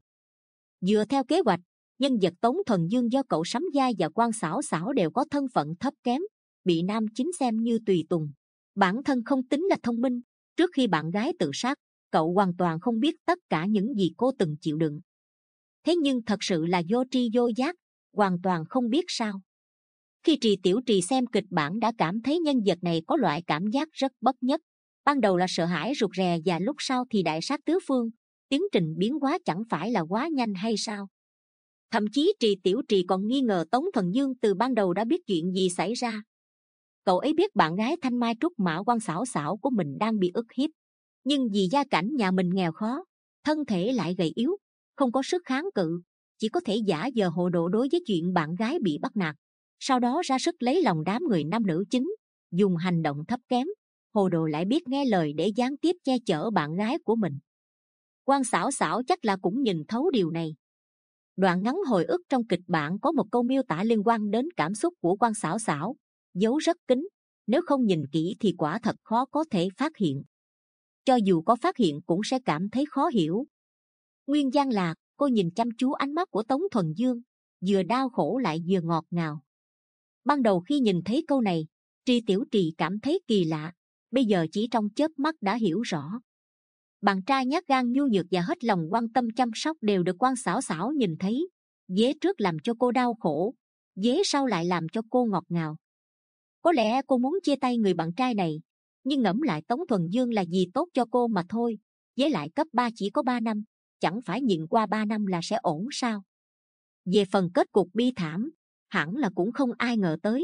S1: Dựa theo kế hoạch, nhân vật Tống Thuần Dương do cậu sắm vai và Quan Xảo Xảo đều có thân phận thấp kém, bị nam chính xem như tùy tùng. Bản thân không tính là thông minh, trước khi bạn gái tự sát, cậu hoàn toàn không biết tất cả những gì cô từng chịu đựng. Thế nhưng thật sự là vô tri vô giác, hoàn toàn không biết sao. Khi Trì Tiểu Trì xem kịch bản đã cảm thấy nhân vật này có loại cảm giác rất bất nhất. Ban đầu là sợ hãi rụt rè và lúc sau thì đại sát tứ phương. Tiến trình biến hóa chẳng phải là quá nhanh hay sao? Thậm chí Trì Tiểu Trì còn nghi ngờ Tống Thuần Dương từ ban đầu đã biết chuyện gì xảy ra. Cậu ấy biết bạn gái Thanh Mai Trúc Mã Quan Xảo Xảo của mình đang bị ức hiếp, nhưng vì gia cảnh nhà mình nghèo khó, thân thể lại gầy yếu, không có sức kháng cự, chỉ có thể giả vờ hồ đồ đối với chuyện bạn gái bị bắt nạt, sau đó ra sức lấy lòng đám người nam nữ chính, dùng hành động thấp kém, hồ đồ lại biết nghe lời để gián tiếp che chở bạn gái của mình. Quan Xảo Xảo chắc là cũng nhìn thấu điều này. Đoạn ngắn hồi ức trong kịch bản có một câu miêu tả liên quan đến cảm xúc của Quan Xảo Xảo, giấu rất kín, nếu không nhìn kỹ thì quả thật khó có thể phát hiện. Cho dù có phát hiện cũng sẽ cảm thấy khó hiểu. Nguyên nhân là cô nhìn chăm chú ánh mắt của Tống Thuần Dương, vừa đau khổ lại vừa ngọt ngào. Ban đầu khi nhìn thấy câu này, Tri Tiểu Trì cảm thấy kỳ lạ, bây giờ chỉ trong chớp mắt đã hiểu rõ. Bạn trai nhát gan nhu nhược và hết lòng quan tâm chăm sóc đều được Quan Xảo Xảo nhìn thấy. Vế trước làm cho cô đau khổ, vế sau lại làm cho cô ngọt ngào. Có lẽ cô muốn chia tay người bạn trai này, nhưng ngẫm lại Tống Thuần Dương là gì tốt cho cô mà thôi. Với lại cấp ba chỉ có ba năm, chẳng phải nhịn qua ba năm là sẽ ổn sao? Về phần kết cục bi thảm, hẳn là cũng không ai ngờ tới.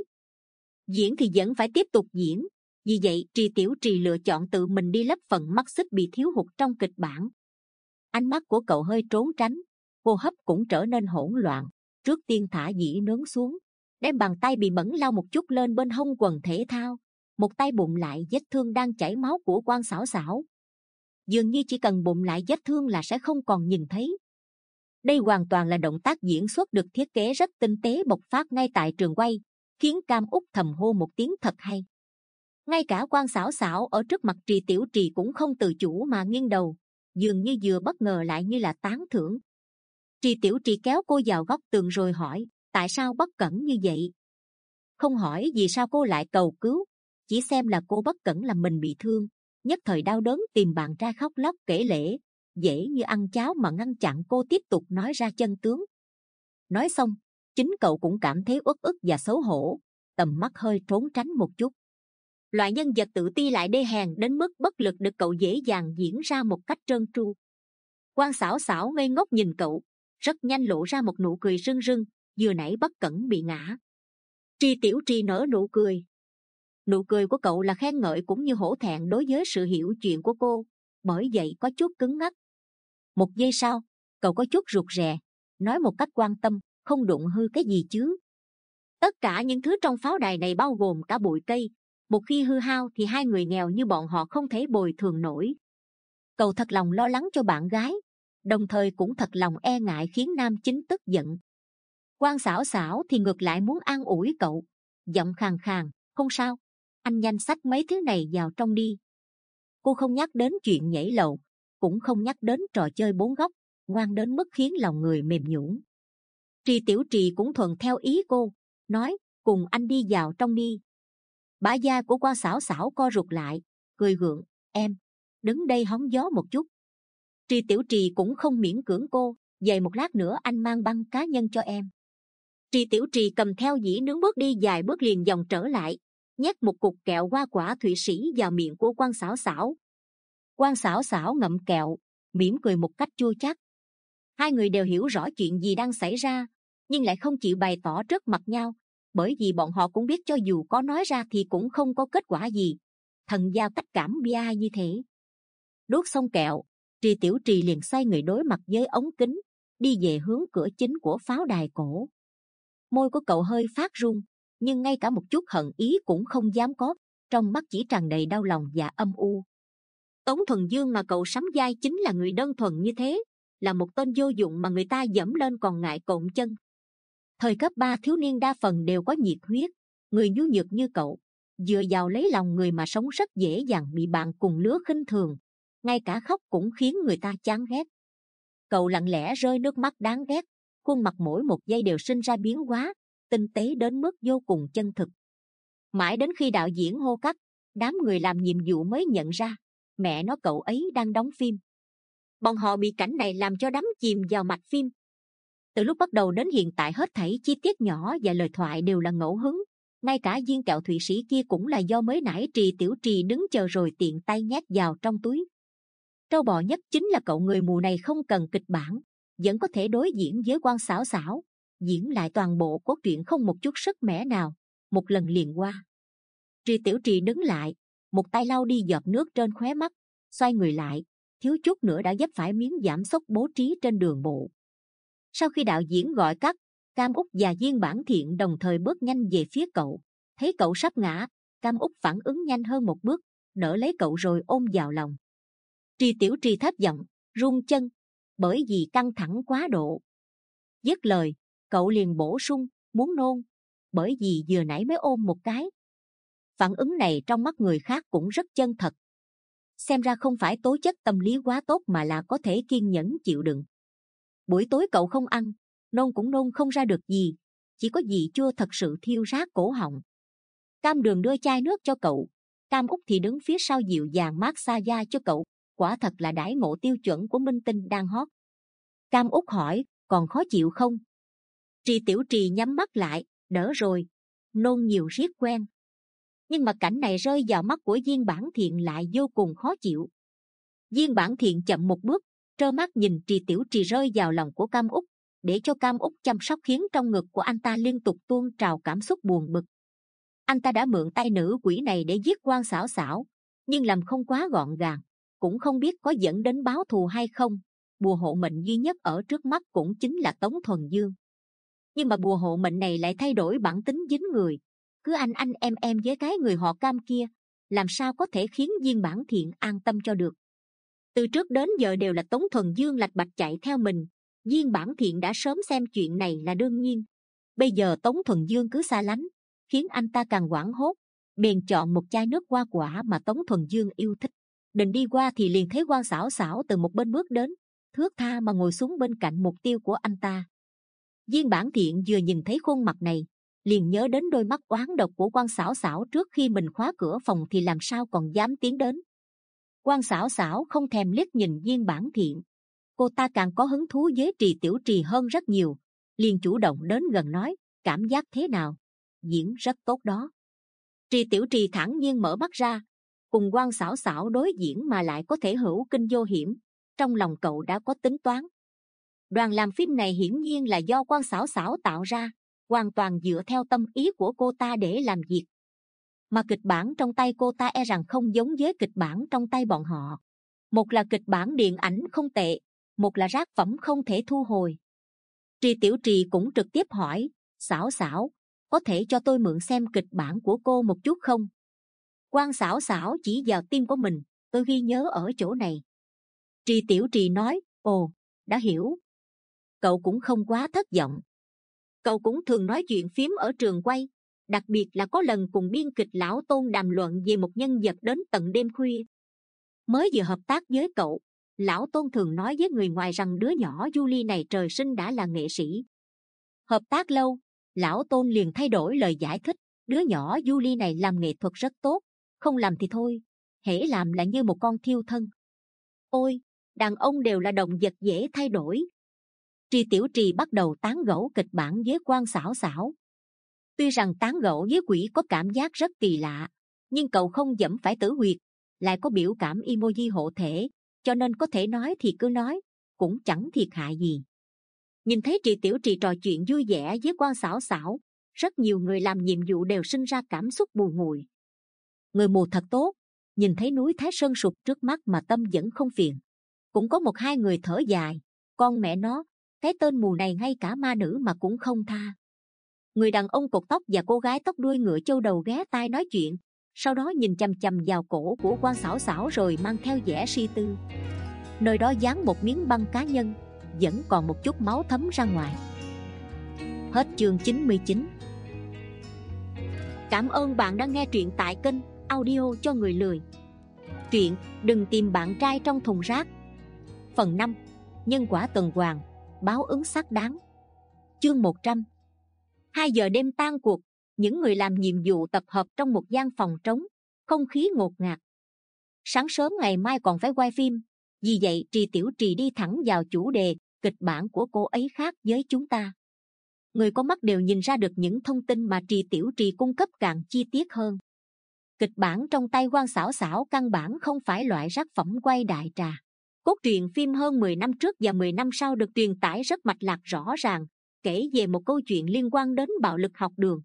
S1: Diễn thì vẫn phải tiếp tục diễn, vì vậy Trì Tiểu Trì lựa chọn tự mình đi lấp phần mắt xích bị thiếu hụt trong kịch bản. Ánh mắt của cậu hơi trốn tránh, hô hấp cũng trở nên hỗn loạn. Trước tiên thả dĩ nướng xuống, đem bàn tay bị bẩn lau một chút lên bên hông quần thể thao, một tay bụng lại vết thương đang chảy máu của Quan Xảo Xảo. Dường như chỉ cần bụng lại vết thương là sẽ không còn nhìn thấy. Đây hoàn toàn là động tác diễn xuất được thiết kế rất tinh tế bộc phát ngay tại trường quay, khiến Cam Út thầm hô một tiếng thật hay. Ngay cả Quan Xảo Xảo ở trước mặt Trì Tiểu Trì cũng không tự chủ mà nghiêng đầu, dường như vừa bất ngờ lại như là tán thưởng. Trì Tiểu Trì kéo cô vào góc tường rồi hỏi, tại sao bất cẩn như vậy? Không hỏi vì sao cô lại cầu cứu, chỉ xem là cô bất cẩn làm mình bị thương, nhất thời đau đớn tìm bạn trai khóc lóc kể lể, dễ như ăn cháo mà ngăn chặn cô tiếp tục nói ra chân tướng. Nói xong, chính cậu cũng cảm thấy uất ức và xấu hổ, tầm mắt hơi trốn tránh một chút. Loại nhân vật tự ti lại đê hèn đến mức bất lực được cậu dễ dàng diễn ra một cách trơn tru. Quan Xảo Xảo ngây ngốc nhìn cậu, rất nhanh lộ ra một nụ cười rưng rưng, vừa nãy bất cẩn bị ngã. Tri Tiểu Trì nở nụ cười. Nụ cười của cậu là khen ngợi cũng như hổ thẹn đối với sự hiểu chuyện của cô, bởi vậy có chút cứng ngắc. Một giây sau, cậu có chút rụt rè, nói một cách quan tâm, không đụng hư cái gì chứ? Tất cả những thứ trong pháo đài này bao gồm cả bụi cây, một khi hư hao thì hai người nghèo như bọn họ không thể bồi thường nổi. Cậu thật lòng lo lắng cho bạn gái, đồng thời cũng thật lòng e ngại khiến nam chính tức giận. Quan Xảo Xảo thì ngược lại muốn an ủi cậu, giọng khàn khàn, không sao, anh nhanh xách mấy thứ này vào trong đi. Cô không nhắc đến chuyện nhảy lầu, cũng không nhắc đến trò chơi bốn góc, ngoan đến mức khiến lòng người mềm nhũn. Trì Tiểu Trì cũng thuận theo ý cô, nói, cùng anh đi vào trong đi. Bả da của Quan Xảo Xảo co rụt lại, cười gượng, em, đứng đây hóng gió một chút. Trì Tiểu Trì cũng không miễn cưỡng cô, vậy một lát nữa anh mang băng cá nhân cho em. Trì Tiểu Trì cầm theo dĩ nướng bước đi vài bước liền vòng trở lại, nhét một cục kẹo hoa quả Thụy Sĩ vào miệng của Quan Xảo Xảo. Quan Xảo Xảo ngậm kẹo, mỉm cười một cách chua chát. Hai người đều hiểu rõ chuyện gì đang xảy ra, nhưng lại không chịu bày tỏ trước mặt nhau, bởi vì bọn họ cũng biết cho dù có nói ra thì cũng không có kết quả gì. Thần giao cách cảm bi ai như thế. Đốt xong kẹo, Trì Tiểu Trì liền xoay người đối mặt với ống kính, đi về hướng cửa chính của pháo đài cổ. Môi của cậu hơi phát run, nhưng ngay cả một chút hận ý cũng không dám có, trong mắt chỉ tràn đầy đau lòng và âm u. Tống Thuần Dương mà cậu sắm vai chính là người đơn thuần như thế, là một tên vô dụng mà người ta dẫm lên còn ngại cộn chân. Thời cấp ba thiếu niên đa phần đều có nhiệt huyết, người nhu nhược như cậu, dựa vào lấy lòng người mà sống rất dễ dàng bị bạn cùng lứa khinh thường, ngay cả khóc cũng khiến người ta chán ghét. Cậu lặng lẽ rơi nước mắt đáng ghét, khuôn mặt mỗi một giây đều sinh ra biến hóa, tinh tế đến mức vô cùng chân thực. Mãi đến khi đạo diễn hô cắt, đám người làm nhiệm vụ mới nhận ra, mẹ nó cậu ấy đang đóng phim. Bọn họ bị cảnh này làm cho đắm chìm vào mạch phim. Từ lúc bắt đầu đến hiện tại hết thảy chi tiết nhỏ và lời thoại đều là ngẫu hứng, ngay cả viên kẹo Thụy Sĩ kia cũng là do mới nãy Trì Tiểu Trì đứng chờ rồi tiện tay nhét vào trong túi. Trâu bò nhất chính là cậu người mù này không cần kịch bản, vẫn có thể đối diễn với Quan Xảo Xảo, diễn lại toàn bộ cốt truyện không một chút sức mẻ nào, một lần liền qua. Trì Tiểu Trì đứng lại, một tay lau đi giọt nước trên khóe mắt, xoay người lại, thiếu chút nữa đã vấp phải miếng giảm sốc bố trí trên đường bộ. Sau khi đạo diễn gọi cắt, Cam Úc và Viên Bản Thiện đồng thời bước nhanh về phía cậu. Thấy cậu sắp ngã, Cam Úc phản ứng nhanh hơn một bước, đỡ lấy cậu rồi ôm vào lòng. Trì Tiểu Trì thấp giọng, run chân, bởi vì căng thẳng quá độ. Dứt lời, cậu liền bổ sung, muốn nôn, bởi vì vừa nãy mới ôm một cái. Phản ứng này trong mắt người khác cũng rất chân thật. Xem ra không phải tố chất tâm lý quá tốt mà là có thể kiên nhẫn chịu đựng. Buổi tối cậu không ăn, nôn cũng nôn không ra được gì, chỉ có vị chua thật sự thiêu rát cổ họng. Cam Đường đưa chai nước cho cậu, Cam Úc thì đứng phía sau dịu dàng mát xa da cho cậu, quả thật là đãi ngộ tiêu chuẩn của minh tinh đang hot. Cam Úc hỏi, còn khó chịu không? Trì Tiểu Trì nhắm mắt lại, đỡ rồi, nôn nhiều riết quen. Nhưng mà cảnh này rơi vào mắt của Viên Bản Thiện lại vô cùng khó chịu. Viên Bản Thiện chậm một bước, trơ mắt nhìn Trì Tiểu Trì rơi vào lòng của Cam Úc, để cho Cam Úc chăm sóc khiến trong ngực của anh ta liên tục tuôn trào cảm xúc buồn bực. Anh ta đã mượn tay nữ quỷ này để giết Quan Xảo Xảo, nhưng làm không quá gọn gàng, cũng không biết có dẫn đến báo thù hay không. Bùa hộ mệnh duy nhất ở trước mắt cũng chính là Tống Thuần Dương. Nhưng mà bùa hộ mệnh này lại thay đổi bản tính dính người, cứ anh anh em em với cái người họ Cam kia, làm sao có thể khiến Viên Bản Thiện an tâm cho được. Từ trước đến giờ đều là Tống Thuần Dương lạch bạch chạy theo mình, Viên Bản Thiện đã sớm xem chuyện này là đương nhiên. Bây giờ Tống Thuần Dương cứ xa lánh, khiến anh ta càng hoảng hốt, bèn chọn một chai nước hoa quả mà Tống Thuần Dương yêu thích. Định đi qua thì liền thấy Quan Xảo Xảo từ một bên bước đến, thướt tha mà ngồi xuống bên cạnh mục tiêu của anh ta. Viên Bản Thiện vừa nhìn thấy khuôn mặt này, liền nhớ đến đôi mắt oán độc của Quan Xảo Xảo trước khi mình khóa cửa phòng thì làm sao còn dám tiến đến. Quan Xảo Xảo không thèm liếc nhìn Viên Bản Thiện, cô ta càng có hứng thú với Trì Tiểu Trì hơn rất nhiều, liền chủ động đến gần nói, cảm giác thế nào? Diễn rất tốt đó. Trì Tiểu Trì thản nhiên mở mắt ra, cùng Quan Xảo Xảo đối diễn mà lại có thể hữu kinh vô hiểm, trong lòng cậu đã có tính toán. Đoàn làm phim này hiển nhiên là do Quan Xảo Xảo tạo ra, hoàn toàn dựa theo tâm ý của cô ta để làm việc. Mà kịch bản trong tay cô ta e rằng không giống với kịch bản trong tay bọn họ. Một là kịch bản điện ảnh không tệ, một là rác phẩm không thể thu hồi. Trì Tiểu Trì cũng trực tiếp hỏi, Xảo Xảo, có thể cho tôi mượn xem kịch bản của cô một chút không? Quan Xảo Xảo chỉ vào tim của mình, tôi ghi nhớ ở chỗ này. Trì Tiểu Trì nói, ồ, đã hiểu. Cậu cũng không quá thất vọng. Cậu cũng thường nói chuyện phím ở trường quay, đặc biệt là có lần cùng biên kịch Lão Tôn đàm luận về một nhân vật đến tận đêm khuya. Mới vừa hợp tác với cậu, Lão Tôn thường nói với người ngoài rằng đứa nhỏ Julie này trời sinh đã là nghệ sĩ. Hợp tác lâu, Lão Tôn liền thay đổi lời giải thích, đứa nhỏ Julie này làm nghệ thuật rất tốt, không làm thì thôi, hễ làm là như một con thiêu thân. Ôi, đàn ông đều là động vật dễ thay đổi. Trì Tiểu Trì bắt đầu tán gẫu kịch bản với Quan Xảo Xảo. Tuy rằng tán gẫu với quỷ có cảm giác rất kỳ lạ, nhưng cậu không dẫm phải tử huyệt, lại có biểu cảm emoji hộ thể, cho nên có thể nói thì cứ nói, cũng chẳng thiệt hại gì. Nhìn thấy Trì Tiểu Trì trò chuyện vui vẻ với Quan Xảo Xảo, rất nhiều người làm nhiệm vụ đều sinh ra cảm xúc buồn ngùi. Người mù thật tốt, nhìn thấy núi Thái Sơn sụp trước mắt mà tâm vẫn không phiền. Cũng có một hai người thở dài, con mẹ nó, cái tên mù này ngay cả ma nữ mà cũng không tha. Người đàn ông cột tóc và cô gái tóc đuôi ngựa châu đầu ghé tai nói chuyện, sau đó nhìn chằm chằm vào cổ của Quan Xảo Xảo rồi mang theo vẻ suy tư. Nơi đó dán một miếng băng cá nhân, vẫn còn một chút máu thấm ra ngoài. Hết chương chín mươi chín. Cảm ơn bạn đã nghe truyện tại kênh audio cho người lười. Truyện Đừng Tìm Bạn Trai Trong Thùng Rác, phần năm. Nhân quả tuần hoàn, báo ứng xác đáng. Chương một trăm. Hai giờ đêm tan cuộc, những người làm nhiệm vụ tập hợp trong một gian phòng trống, không khí ngột ngạt. Sáng sớm ngày mai còn phải quay phim, vì vậy Trì Tiểu Trì đi thẳng vào chủ đề. Kịch bản của cô ấy khác với chúng ta. Người có mắt đều nhìn ra được những thông tin mà Trì Tiểu Trì cung cấp càng chi tiết hơn. Kịch bản trong tay Quan Xảo Xảo căn bản không phải loại rác phẩm quay đại trà. Cốt truyện phim hơn mười năm trước và mười năm sau được truyền tải rất mạch lạc rõ ràng, kể về một câu chuyện liên quan đến bạo lực học đường.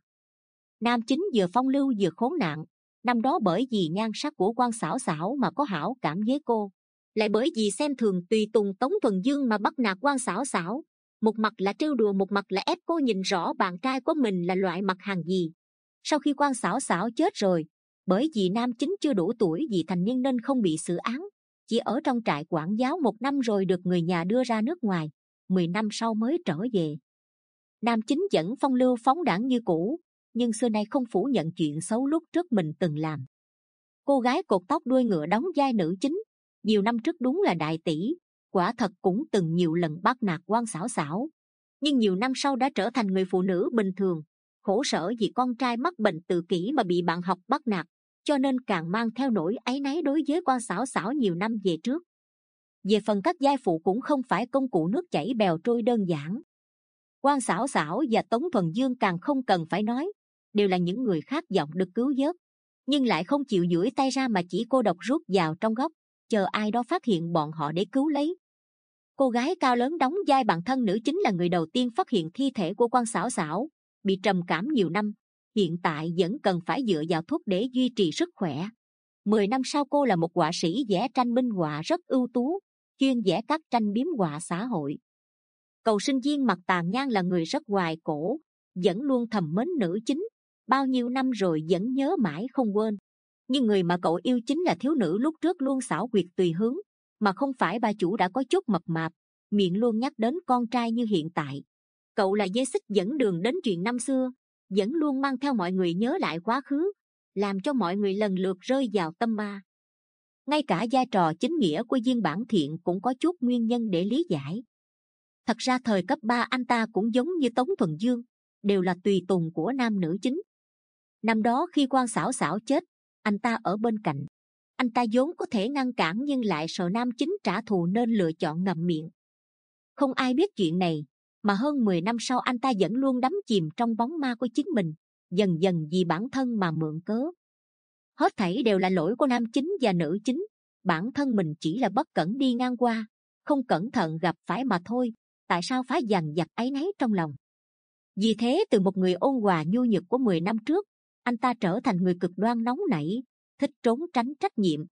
S1: Nam chính vừa phong lưu vừa khốn nạn, năm đó bởi vì nhan sắc của Quan Xảo Xảo mà có hảo cảm với cô, lại bởi vì xem thường tùy tùng Tống Thuần Dương mà bắt nạt Quan Xảo Xảo. Một mặt là trêu đùa, một mặt là ép cô nhìn rõ bạn trai của mình là loại mặt hàng gì. Sau khi Quan Xảo Xảo chết rồi, bởi vì nam chính chưa đủ tuổi vị thành niên nên không bị xử án, chỉ ở trong trại quản giáo một năm rồi được người nhà đưa ra nước ngoài, mười năm sau mới trở về. Nam chính vẫn phong lưu phóng đãng như cũ, nhưng xưa nay không phủ nhận chuyện xấu lúc trước mình từng làm. Cô gái cột tóc đuôi ngựa đóng vai nữ chính, nhiều năm trước đúng là đại tỷ, quả thật cũng từng nhiều lần bắt nạt Quan Xảo Xảo, nhưng nhiều năm sau đã trở thành người phụ nữ bình thường, khổ sở vì con trai mắc bệnh tự kỷ mà bị bạn học bắt nạt, cho nên càng mang theo nỗi áy náy đối với Quan Xảo Xảo nhiều năm về trước. Về phần các giai phụ cũng không phải công cụ nước chảy bèo trôi đơn giản. Quan Xảo Xảo và Tống Thuần Dương càng không cần phải nói, đều là những người khát vọng được cứu vớt, nhưng lại không chịu duỗi tay ra mà chỉ cô độc rút vào trong góc, chờ ai đó phát hiện bọn họ để cứu lấy. Cô gái cao lớn đóng vai bản thân nữ chính là người đầu tiên phát hiện thi thể của Quan Xảo Xảo, bị trầm cảm nhiều năm, hiện tại vẫn cần phải dựa vào thuốc để duy trì sức khỏe. Mười năm sau cô là một họa sĩ vẽ tranh minh họa rất ưu tú, chuyên vẽ các tranh biếm họa xã hội. Cầu sinh viên Mặt Tàn Nhang là người rất hoài cổ, vẫn luôn thầm mến nữ chính, bao nhiêu năm rồi vẫn nhớ mãi không quên. Nhưng người mà cậu yêu chính là thiếu nữ lúc trước luôn xảo quyệt tùy hướng, mà không phải bà chủ đã có chút mập mạp, miệng luôn nhắc đến con trai như hiện tại. Cậu là dây xích dẫn đường đến chuyện năm xưa, vẫn luôn mang theo mọi người nhớ lại quá khứ, làm cho mọi người lần lượt rơi vào tâm ma. Ngay cả vai trò chính nghĩa của Viên Bản Thiện cũng có chút nguyên nhân để lý giải. Thật ra thời cấp ba anh ta cũng giống như Tống Thuần Dương, đều là tùy tùng của nam nữ chính. Năm đó khi Quan Xảo Xảo chết, anh ta ở bên cạnh. Anh ta vốn có thể ngăn cản nhưng lại sợ nam chính trả thù nên lựa chọn ngậm miệng. Không ai biết chuyện này, mà hơn mười năm sau anh ta vẫn luôn đắm chìm trong bóng ma của chính mình, dần dần vì bản thân mà mượn cớ. Hết thảy đều là lỗi của nam chính và nữ chính, bản thân mình chỉ là bất cẩn đi ngang qua, không cẩn thận gặp phải mà thôi. Tại sao phải dằn vặt áy náy trong lòng? Vì thế từ một người ôn hòa nhu nhược của mười năm trước, anh ta trở thành người cực đoan nóng nảy, thích trốn tránh trách nhiệm.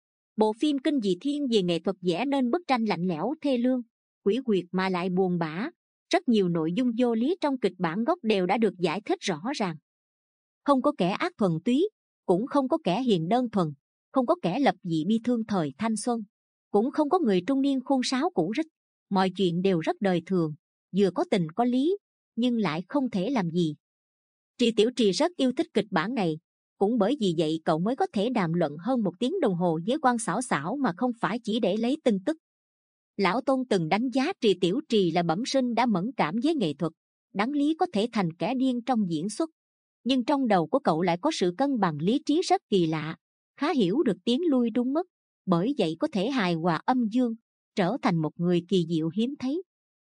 S1: Bộ phim kinh dị thiên về nghệ thuật vẽ nên bức tranh lạnh lẽo thê lương, quỷ quyệt mà lại buồn bã. Rất nhiều nội dung vô lý trong kịch bản gốc đều đã được giải thích rõ ràng. Không có kẻ ác thuần túy, cũng không có kẻ hiền đơn thuần, không có kẻ lập dị bi thương thời thanh xuân, cũng không có người trung niên khôn sáo cũ rích. Mọi chuyện đều rất đời thường, vừa có tình có lý, nhưng lại không thể làm gì. Trì Tiểu Trì rất yêu thích kịch bản này, cũng bởi vì vậy cậu mới có thể đàm luận hơn một tiếng đồng hồ với Quan Xảo Xảo mà không phải chỉ để lấy tin tức. Lão Tôn từng đánh giá Trì Tiểu Trì là bẩm sinh đã mẫn cảm với nghệ thuật, đáng lý có thể thành kẻ điên trong diễn xuất, nhưng trong đầu của cậu lại có sự cân bằng lý trí rất kỳ lạ, khá hiểu được tiến lui đúng mức, bởi vậy có thể hài hòa âm dương, trở thành một người kỳ diệu hiếm thấy.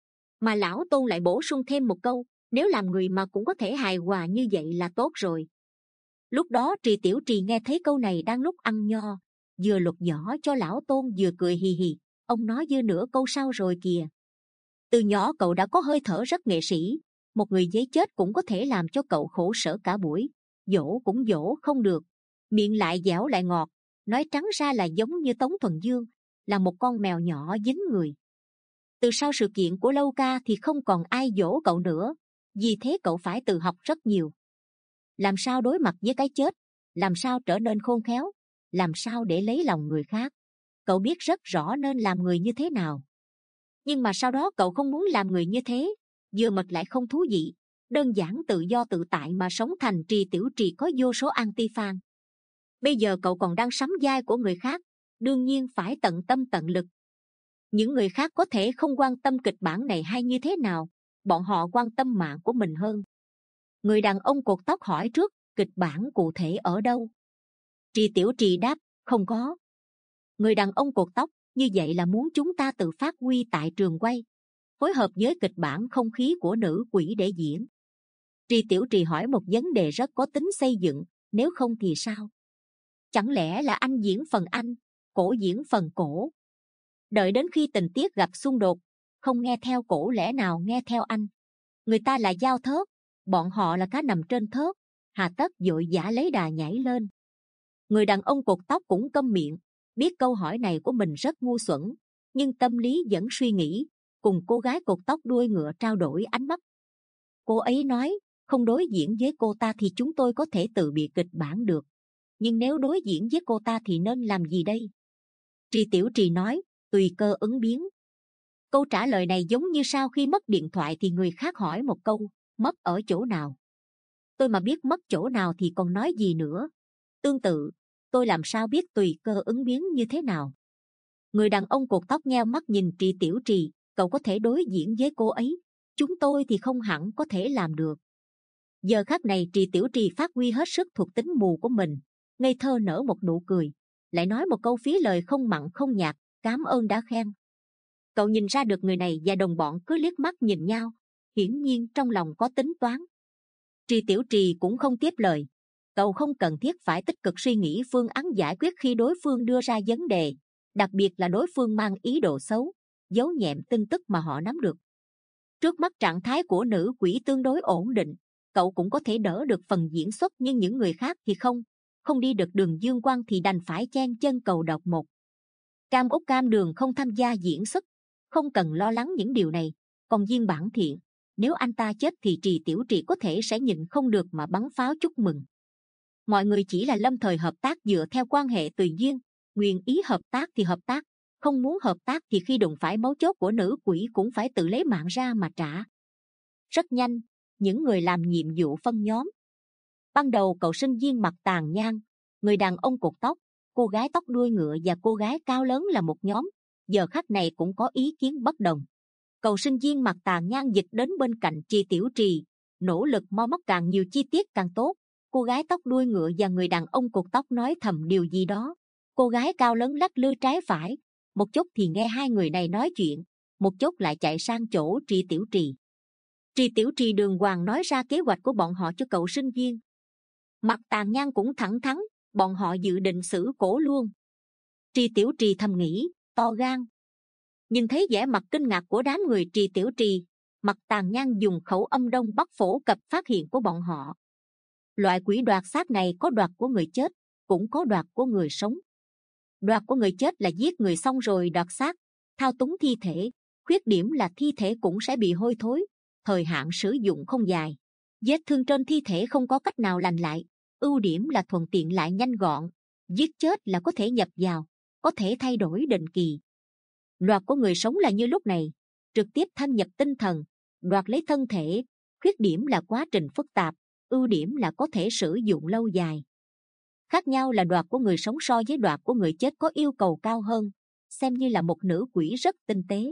S1: Mà Lão Tôn lại bổ sung thêm một câu, nếu làm người mà cũng có thể hài hòa như vậy là tốt rồi. Lúc đó Trì Tiểu Trì nghe thấy câu này đang lúc ăn nho, vừa lột vỏ cho Lão Tôn vừa cười hì hì. Ông nói dư nửa câu sau rồi kìa. Từ nhỏ cậu đã có hơi thở rất nghệ sĩ, một người giấy chết cũng có thể làm cho cậu khổ sở cả buổi, dỗ cũng dỗ không được, miệng lại dẻo lại ngọt, nói trắng ra là giống như Tống Thuần Dương, là một con mèo nhỏ dính người. Từ sau sự kiện của Lâu Ca thì không còn ai dỗ cậu nữa, vì thế cậu phải tự học rất nhiều. Làm sao đối mặt với cái chết, làm sao trở nên khôn khéo, làm sao để lấy lòng người khác. Cậu biết rất rõ nên làm người như thế nào. Nhưng mà sau đó cậu không muốn làm người như thế, vừa mệt lại không thú vị, đơn giản tự do tự tại mà sống thành Trì Tiểu Trì có vô số anti-fan. Bây giờ cậu còn đang sắm vai của người khác, đương nhiên phải tận tâm tận lực. Những người khác có thể không quan tâm kịch bản này hay như thế nào, bọn họ quan tâm mạng của mình hơn. Người đàn ông cột tóc hỏi trước, kịch bản cụ thể ở đâu? Trì Tiểu Trì đáp, không có. Người đàn ông cột tóc, như vậy là muốn chúng ta tự phát huy tại trường quay, phối hợp với kịch bản không khí của nữ quỷ để diễn. Trì Tiểu Trì hỏi một vấn đề rất có tính xây dựng, nếu không thì sao? Chẳng lẽ là anh diễn phần anh, cổ diễn phần cổ? Đợi đến khi tình tiết gặp xung đột, không nghe theo cổ lẽ nào nghe theo anh? Người ta là dao thớt, bọn họ là cá nằm trên thớt, hà tất vội vã lấy đà nhảy lên. Người đàn ông cột tóc cũng câm miệng, biết câu hỏi này của mình rất ngu xuẩn, nhưng tâm lý vẫn suy nghĩ, cùng cô gái cột tóc đuôi ngựa trao đổi ánh mắt. Cô ấy nói, không đối diễn với cô ta thì chúng tôi có thể tự bịa kịch bản được, nhưng nếu đối diễn với cô ta thì nên làm gì đây? Trì Tiểu Trì nói, tùy cơ ứng biến. Câu trả lời này giống như sau khi mất điện thoại thì người khác hỏi một câu, mất ở chỗ nào? Tôi mà biết mất chỗ nào thì còn nói gì nữa. Tương tự, tôi làm sao biết tùy cơ ứng biến như thế nào? Người đàn ông cột tóc nheo mắt nhìn Trì Tiểu Trì, cậu có thể đối diễn với cô ấy, chúng tôi thì không hẳn có thể làm được. Giờ khắc này Trì Tiểu Trì phát huy hết sức thuộc tính mù của mình, ngây thơ nở một nụ cười, lại nói một câu phí lời không mặn không nhạt, cảm ơn đã khen. Cậu nhìn ra được người này và đồng bọn cứ liếc mắt nhìn nhau, hiển nhiên trong lòng có tính toán. Trì Tiểu Trì cũng không tiếp lời. Cậu không cần thiết phải tích cực suy nghĩ phương án giải quyết khi đối phương đưa ra vấn đề, đặc biệt là đối phương mang ý đồ xấu, giấu nhẹm tin tức mà họ nắm được. Trước mắt trạng thái của nữ quỷ tương đối ổn định, cậu cũng có thể đỡ được phần diễn xuất, nhưng những người khác thì không, không đi được đường dương quang thì đành phải chen chân cầu độc một. Cam Úc Cam Đường không tham gia diễn xuất, không cần lo lắng những điều này. Còn Viên Bản Thiện, nếu anh ta chết thì Trì Tiểu Trì có thể sẽ nhịn không được mà bắn pháo chúc mừng. Mọi người chỉ là lâm thời hợp tác dựa theo quan hệ tùy duyên, nguyện ý hợp tác thì hợp tác, không muốn hợp tác thì khi đụng phải mấu chốt của nữ quỷ cũng phải tự lấy mạng ra mà trả. Rất nhanh, những người làm nhiệm vụ phân nhóm. Ban đầu cậu sinh viên mặt tàn nhang, người đàn ông cột tóc, cô gái tóc đuôi ngựa và cô gái cao lớn là một nhóm. Giờ khắc này cũng có ý kiến bất đồng. Cậu sinh viên mặt tàn nhang dịch đến bên cạnh Trì Tiểu Trì, nỗ lực mo móc càng nhiều chi tiết càng tốt. Cô gái tóc đuôi ngựa và người đàn ông cột tóc nói thầm điều gì đó. Cô gái cao lớn lắc lư trái phải, một chút thì nghe hai người này nói chuyện, một chút lại chạy sang chỗ Trì Tiểu Trì. Trì Tiểu Trì đường hoàng nói ra kế hoạch của bọn họ cho cậu sinh viên. Mặt tàn nhang cũng thẳng thắn, bọn họ dự định xử cổ luôn. Trì Tiểu Trì thầm nghĩ, to gan. Nhìn thấy vẻ mặt kinh ngạc của đám người Trì Tiểu Trì, mặt tàn nhang dùng khẩu âm đông bắc phổ cập phát hiện của bọn họ. Loại quỷ đoạt xác này có đoạt của người chết, cũng có đoạt của người sống. Đoạt của người chết là giết người xong rồi đoạt xác, thao túng thi thể. Khuyết điểm là thi thể cũng sẽ bị hôi thối, thời hạn sử dụng không dài. Vết thương trên thi thể không có cách nào lành lại. Ưu điểm là thuận tiện lại nhanh gọn. Giết chết là có thể nhập vào, có thể thay đổi định kỳ. Đoạt của người sống là như lúc này, trực tiếp thâm nhập tinh thần, đoạt lấy thân thể. Khuyết điểm là quá trình phức tạp, ưu điểm là có thể sử dụng lâu dài. Khác nhau là đoạt của người sống so với đoạt của người chết có yêu cầu cao hơn, xem như là một nữ quỷ rất tinh tế.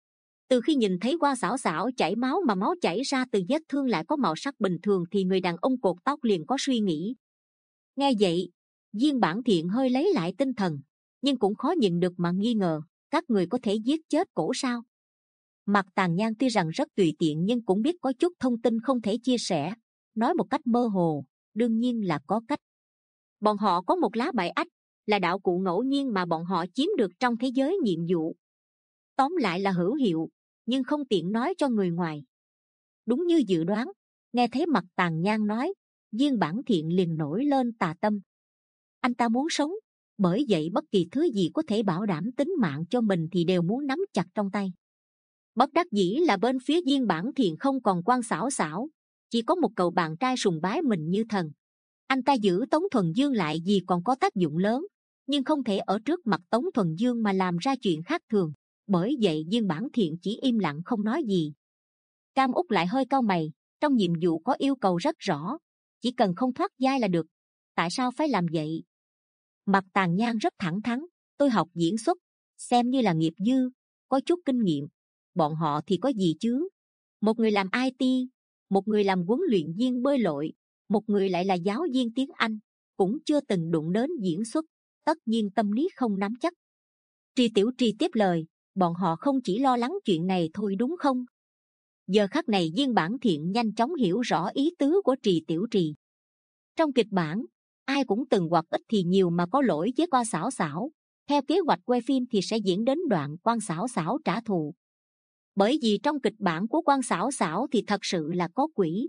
S1: Từ khi nhìn thấy qua xảo xảo chảy máu mà máu chảy ra từ vết thương lại có màu sắc bình thường thì người đàn ông cột tóc liền có suy nghĩ. Nghe vậy, Viên Bản Thiện hơi lấy lại tinh thần, nhưng cũng khó nhìn được mà nghi ngờ, các người có thể giết chết cổ sao? Mặt tàn nhang tuy rằng rất tùy tiện nhưng cũng biết có chút thông tin không thể chia sẻ, nói một cách mơ hồ, đương nhiên là có cách. Bọn họ có một lá bài ách, là đạo cụ ngẫu nhiên mà bọn họ chiếm được trong thế giới nhiệm vụ. Tóm lại là hữu hiệu, nhưng không tiện nói cho người ngoài. Đúng như dự đoán, nghe thấy Mạc Tàn Nhang nói, Viên Bản Thiện liền nổi lên tà tâm. Anh ta muốn sống, bởi vậy bất kỳ thứ gì có thể bảo đảm tính mạng cho mình thì đều muốn nắm chặt trong tay. Bất đắc dĩ là bên phía Viên Bản Thiện không còn Quan Xảo Xảo, chỉ có một cậu bạn trai sùng bái mình như thần. Anh ta giữ Tống Thuần Dương lại vì còn có tác dụng lớn, nhưng không thể ở trước mặt Tống Thuần Dương mà làm ra chuyện khác thường. Bởi vậy Viên Bản Thiện chỉ im lặng không nói gì. Cam Úc lại hơi cau mày, trong nhiệm vụ có yêu cầu rất rõ, chỉ cần không thoát giai là được, tại sao phải làm vậy? Mạc Tàn Nhang rất thẳng thắn, tôi học diễn xuất, xem như là nghiệp dư, có chút kinh nghiệm. Bọn họ thì có gì chứ? Một người làm i tê, một người làm huấn luyện viên bơi lội, một người lại là giáo viên tiếng Anh, cũng chưa từng đụng đến diễn xuất, tất nhiên tâm lý không nắm chắc. Trì Tiểu Trì tiếp lời, bọn họ không chỉ lo lắng chuyện này thôi đúng không? Giờ khắc này Viên Bản Thiện nhanh chóng hiểu rõ ý tứ của Trì Tiểu Trì. Trong kịch bản, ai cũng từng hoặc ít thì nhiều mà có lỗi với Quan Xảo Xảo. Theo kế hoạch quay phim thì sẽ diễn đến đoạn Quan Xảo Xảo trả thù. Bởi vì trong kịch bản của Quan Xảo Xảo thì thật sự là có quỷ.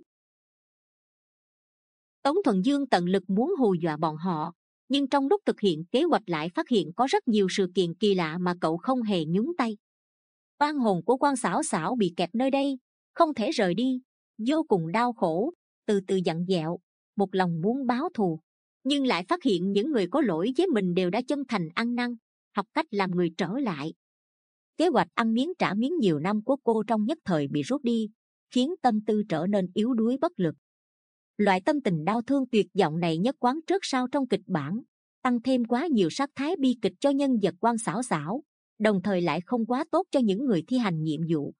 S1: Tống Thuần Dương tận lực muốn hù dọa bọn họ, nhưng trong lúc thực hiện kế hoạch lại phát hiện có rất nhiều sự kiện kỳ lạ mà cậu không hề nhúng tay. Oan hồn của Quan Xảo Xảo bị kẹt nơi đây, không thể rời đi, vô cùng đau khổ, từ từ dặn dẹo, một lòng muốn báo thù, nhưng lại phát hiện những người có lỗi với mình đều đã chân thành ăn năn, học cách làm người trở lại. Kế hoạch ăn miếng trả miếng nhiều năm của cô trong nhất thời bị rút đi, khiến tâm tư trở nên yếu đuối bất lực. Loại tâm tình đau thương tuyệt vọng này nhất quán trước sau trong kịch bản, tăng thêm quá nhiều sắc thái bi kịch cho nhân vật Quan Xảo Xảo, đồng thời lại không quá tốt cho những người thi hành nhiệm vụ.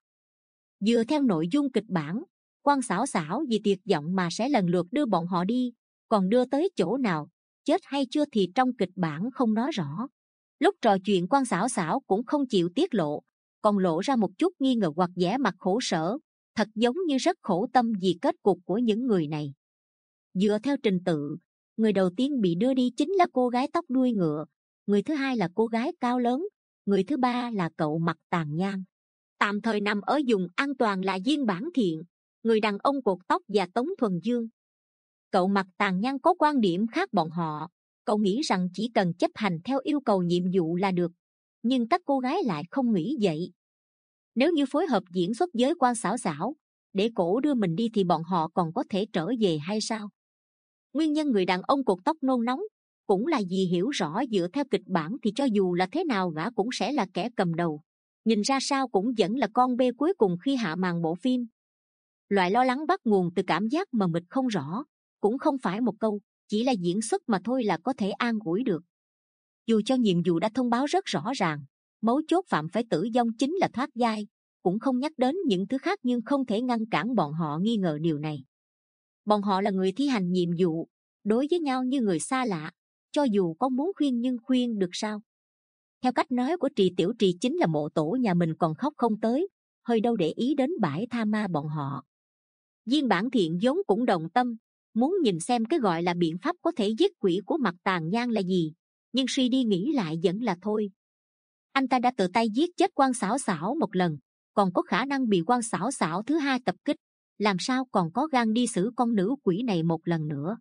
S1: Dựa theo nội dung kịch bản, Quan Xảo Xảo vì tuyệt vọng mà sẽ lần lượt đưa bọn họ đi, còn đưa tới chỗ nào, chết hay chưa thì trong kịch bản không nói rõ. Lúc trò chuyện Quan Xảo Xảo cũng không chịu tiết lộ, còn lộ ra một chút nghi ngờ hoặc vẻ mặt khổ sở, thật giống như rất khổ tâm vì kết cục của những người này. Dựa theo trình tự, người đầu tiên bị đưa đi chính là cô gái tóc đuôi ngựa, người thứ hai là cô gái cao lớn, người thứ ba là cậu Mạc Tàn Nhang. Tạm thời nằm ở vùng an toàn là Viên Bản Thiện, người đàn ông cột tóc và Tống Thuần Dương. Cậu Mạc Tàn Nhang có quan điểm khác bọn họ, cậu nghĩ rằng chỉ cần chấp hành theo yêu cầu nhiệm vụ là được, nhưng các cô gái lại không nghĩ vậy. Nếu như phối hợp diễn xuất với Quan Xảo Xảo, để cổ đưa mình đi thì bọn họ còn có thể trở về hay sao? Nguyên nhân người đàn ông cột tóc nôn nóng cũng là vì hiểu rõ dựa theo kịch bản thì cho dù là thế nào gã cũng sẽ là kẻ cầm đầu, nhìn ra sao cũng vẫn là con bê cuối cùng khi hạ màn bộ phim. Loại lo lắng bắt nguồn từ cảm giác mờ mịt không rõ, cũng không phải một câu, chỉ là diễn xuất mà thôi là có thể an ủi được. Dù cho nhiệm vụ đã thông báo rất rõ ràng, mấu chốt phạm phải tử vong chính là thoát giai, cũng không nhắc đến những thứ khác nhưng không thể ngăn cản bọn họ nghi ngờ điều này. Bọn họ là người thi hành nhiệm vụ, đối với nhau như người xa lạ, cho dù có muốn khuyên nhưng khuyên được sao? Theo cách nói của Trì Tiểu Trì chính là mộ tổ nhà mình còn khóc không tới, hơi đâu để ý đến bãi tha ma bọn họ. Viên Bản Thiện vốn cũng đồng tâm, muốn nhìn xem cái gọi là biện pháp có thể giết quỷ của Mạc Tàn Nhang là gì, nhưng suy đi nghĩ lại vẫn là thôi. Anh ta đã tự tay giết chết Quan Xảo Xảo một lần, còn có khả năng bị Quan Xảo Xảo thứ hai tập kích, làm sao còn có gan đi xử con nữ quỷ này một lần nữa.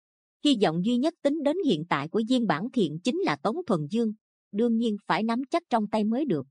S1: Hy vọng duy nhất tính đến hiện tại của Viên Bản Thiện chính là Tống Thuần Dương, đương nhiên phải nắm chắc trong tay mới được.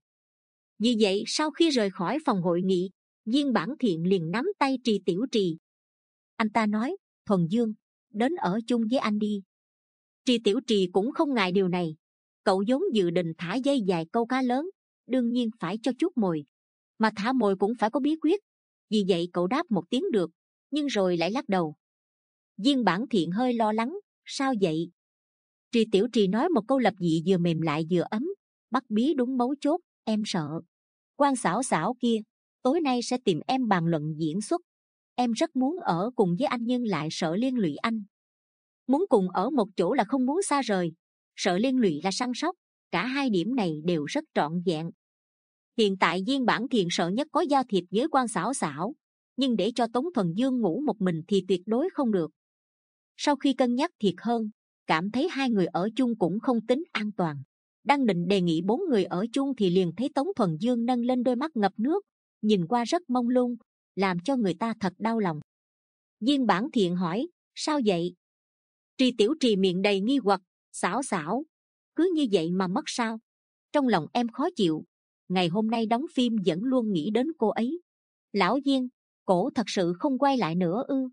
S1: Vì vậy sau khi rời khỏi phòng hội nghị, Viên Bản Thiện liền nắm tay Trì Tiểu Trì. Anh ta nói, Thuần Dương, đến ở chung với anh đi. Trì Tiểu Trì cũng không ngại điều này, cậu vốn dự định thả dây dài câu cá lớn, đương nhiên phải cho chút mồi, mà thả mồi cũng phải có bí quyết. Vì vậy cậu đáp một tiếng được, nhưng rồi lại lắc đầu. Viên Bản Thiện hơi lo lắng, sao vậy? Trì Tiểu Trì nói một câu lập dị vừa mềm lại vừa ấm, bắt bí đúng mấu chốt, em sợ. Quan Xảo Xảo kia, tối nay sẽ tìm em bàn luận diễn xuất. Em rất muốn ở cùng với anh nhưng lại sợ liên lụy anh. Muốn cùng ở một chỗ là không muốn xa rời, sợ liên lụy là săn sóc, cả hai điểm này đều rất trọn vẹn. Hiện tại Viên Bản Thiện sợ nhất có giao thiệp với Quan Xảo Xảo, nhưng để cho Tống Thuần Dương ngủ một mình thì tuyệt đối không được. Sau khi cân nhắc thiệt hơn, cảm thấy hai người ở chung cũng không tính an toàn, đang định đề nghị bốn người ở chung thì liền thấy Tống Thuần Dương nâng lên đôi mắt ngập nước, nhìn qua rất mông lung, làm cho người ta thật đau lòng. Viên Bản Thiện hỏi, sao vậy? Trì Tiểu Trì miệng đầy nghi hoặc, xảo xảo, cứ như vậy mà mất sao? Trong lòng em khó chịu, ngày hôm nay đóng phim vẫn luôn nghĩ đến cô ấy. Lão Viên, cổ thật sự không quay lại nữa ư?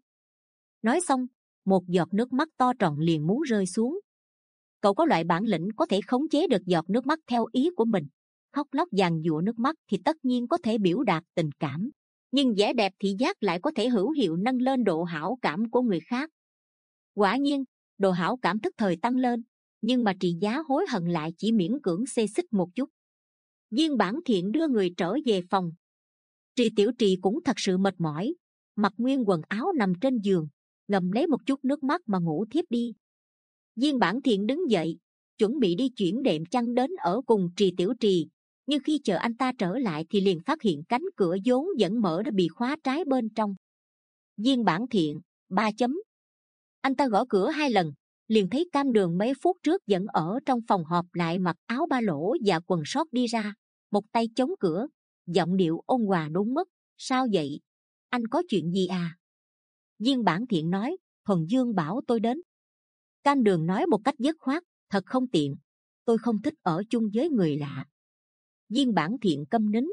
S1: Nói xong, một giọt nước mắt to tròn liền muốn rơi xuống. Cậu có loại bản lĩnh có thể khống chế được giọt nước mắt theo ý của mình. Khóc lóc giàn giụa nước mắt thì tất nhiên có thể biểu đạt tình cảm, nhưng vẻ đẹp thị giác lại có thể hữu hiệu nâng lên độ hảo cảm của người khác. Quả nhiên, độ hảo cảm tức thời tăng lên, nhưng mà trị giá hối hận lại chỉ miễn cưỡng xê xích một chút. Viên Bản Thiện đưa người trở về phòng. Trì Tiểu Trì cũng thật sự mệt mỏi, mặc nguyên quần áo nằm trên giường, ngậm lấy một chút nước mắt mà ngủ thiếp đi. Viên Bản Thiện đứng dậy, chuẩn bị đi chuyển đệm chăn đến ở cùng Trì Tiểu Trì, nhưng khi chờ anh ta trở lại thì liền phát hiện cánh cửa vốn vẫn mở đã bị khóa trái bên trong. Viên Bản Thiện, ba chấm. Anh ta gõ cửa hai lần, liền thấy Cam Đường mấy phút trước vẫn ở trong phòng họp lại mặc áo ba lỗ và quần sót đi ra, một tay chống cửa, giọng điệu ôn hòa đúng mức. Sao vậy? Anh có chuyện gì à? Viên Bản Thiện nói, Thuần Dương bảo tôi đến. Cam Đường nói một cách dứt khoát, thật không tiện, tôi không thích ở chung với người lạ. Viên Bản Thiện câm nín.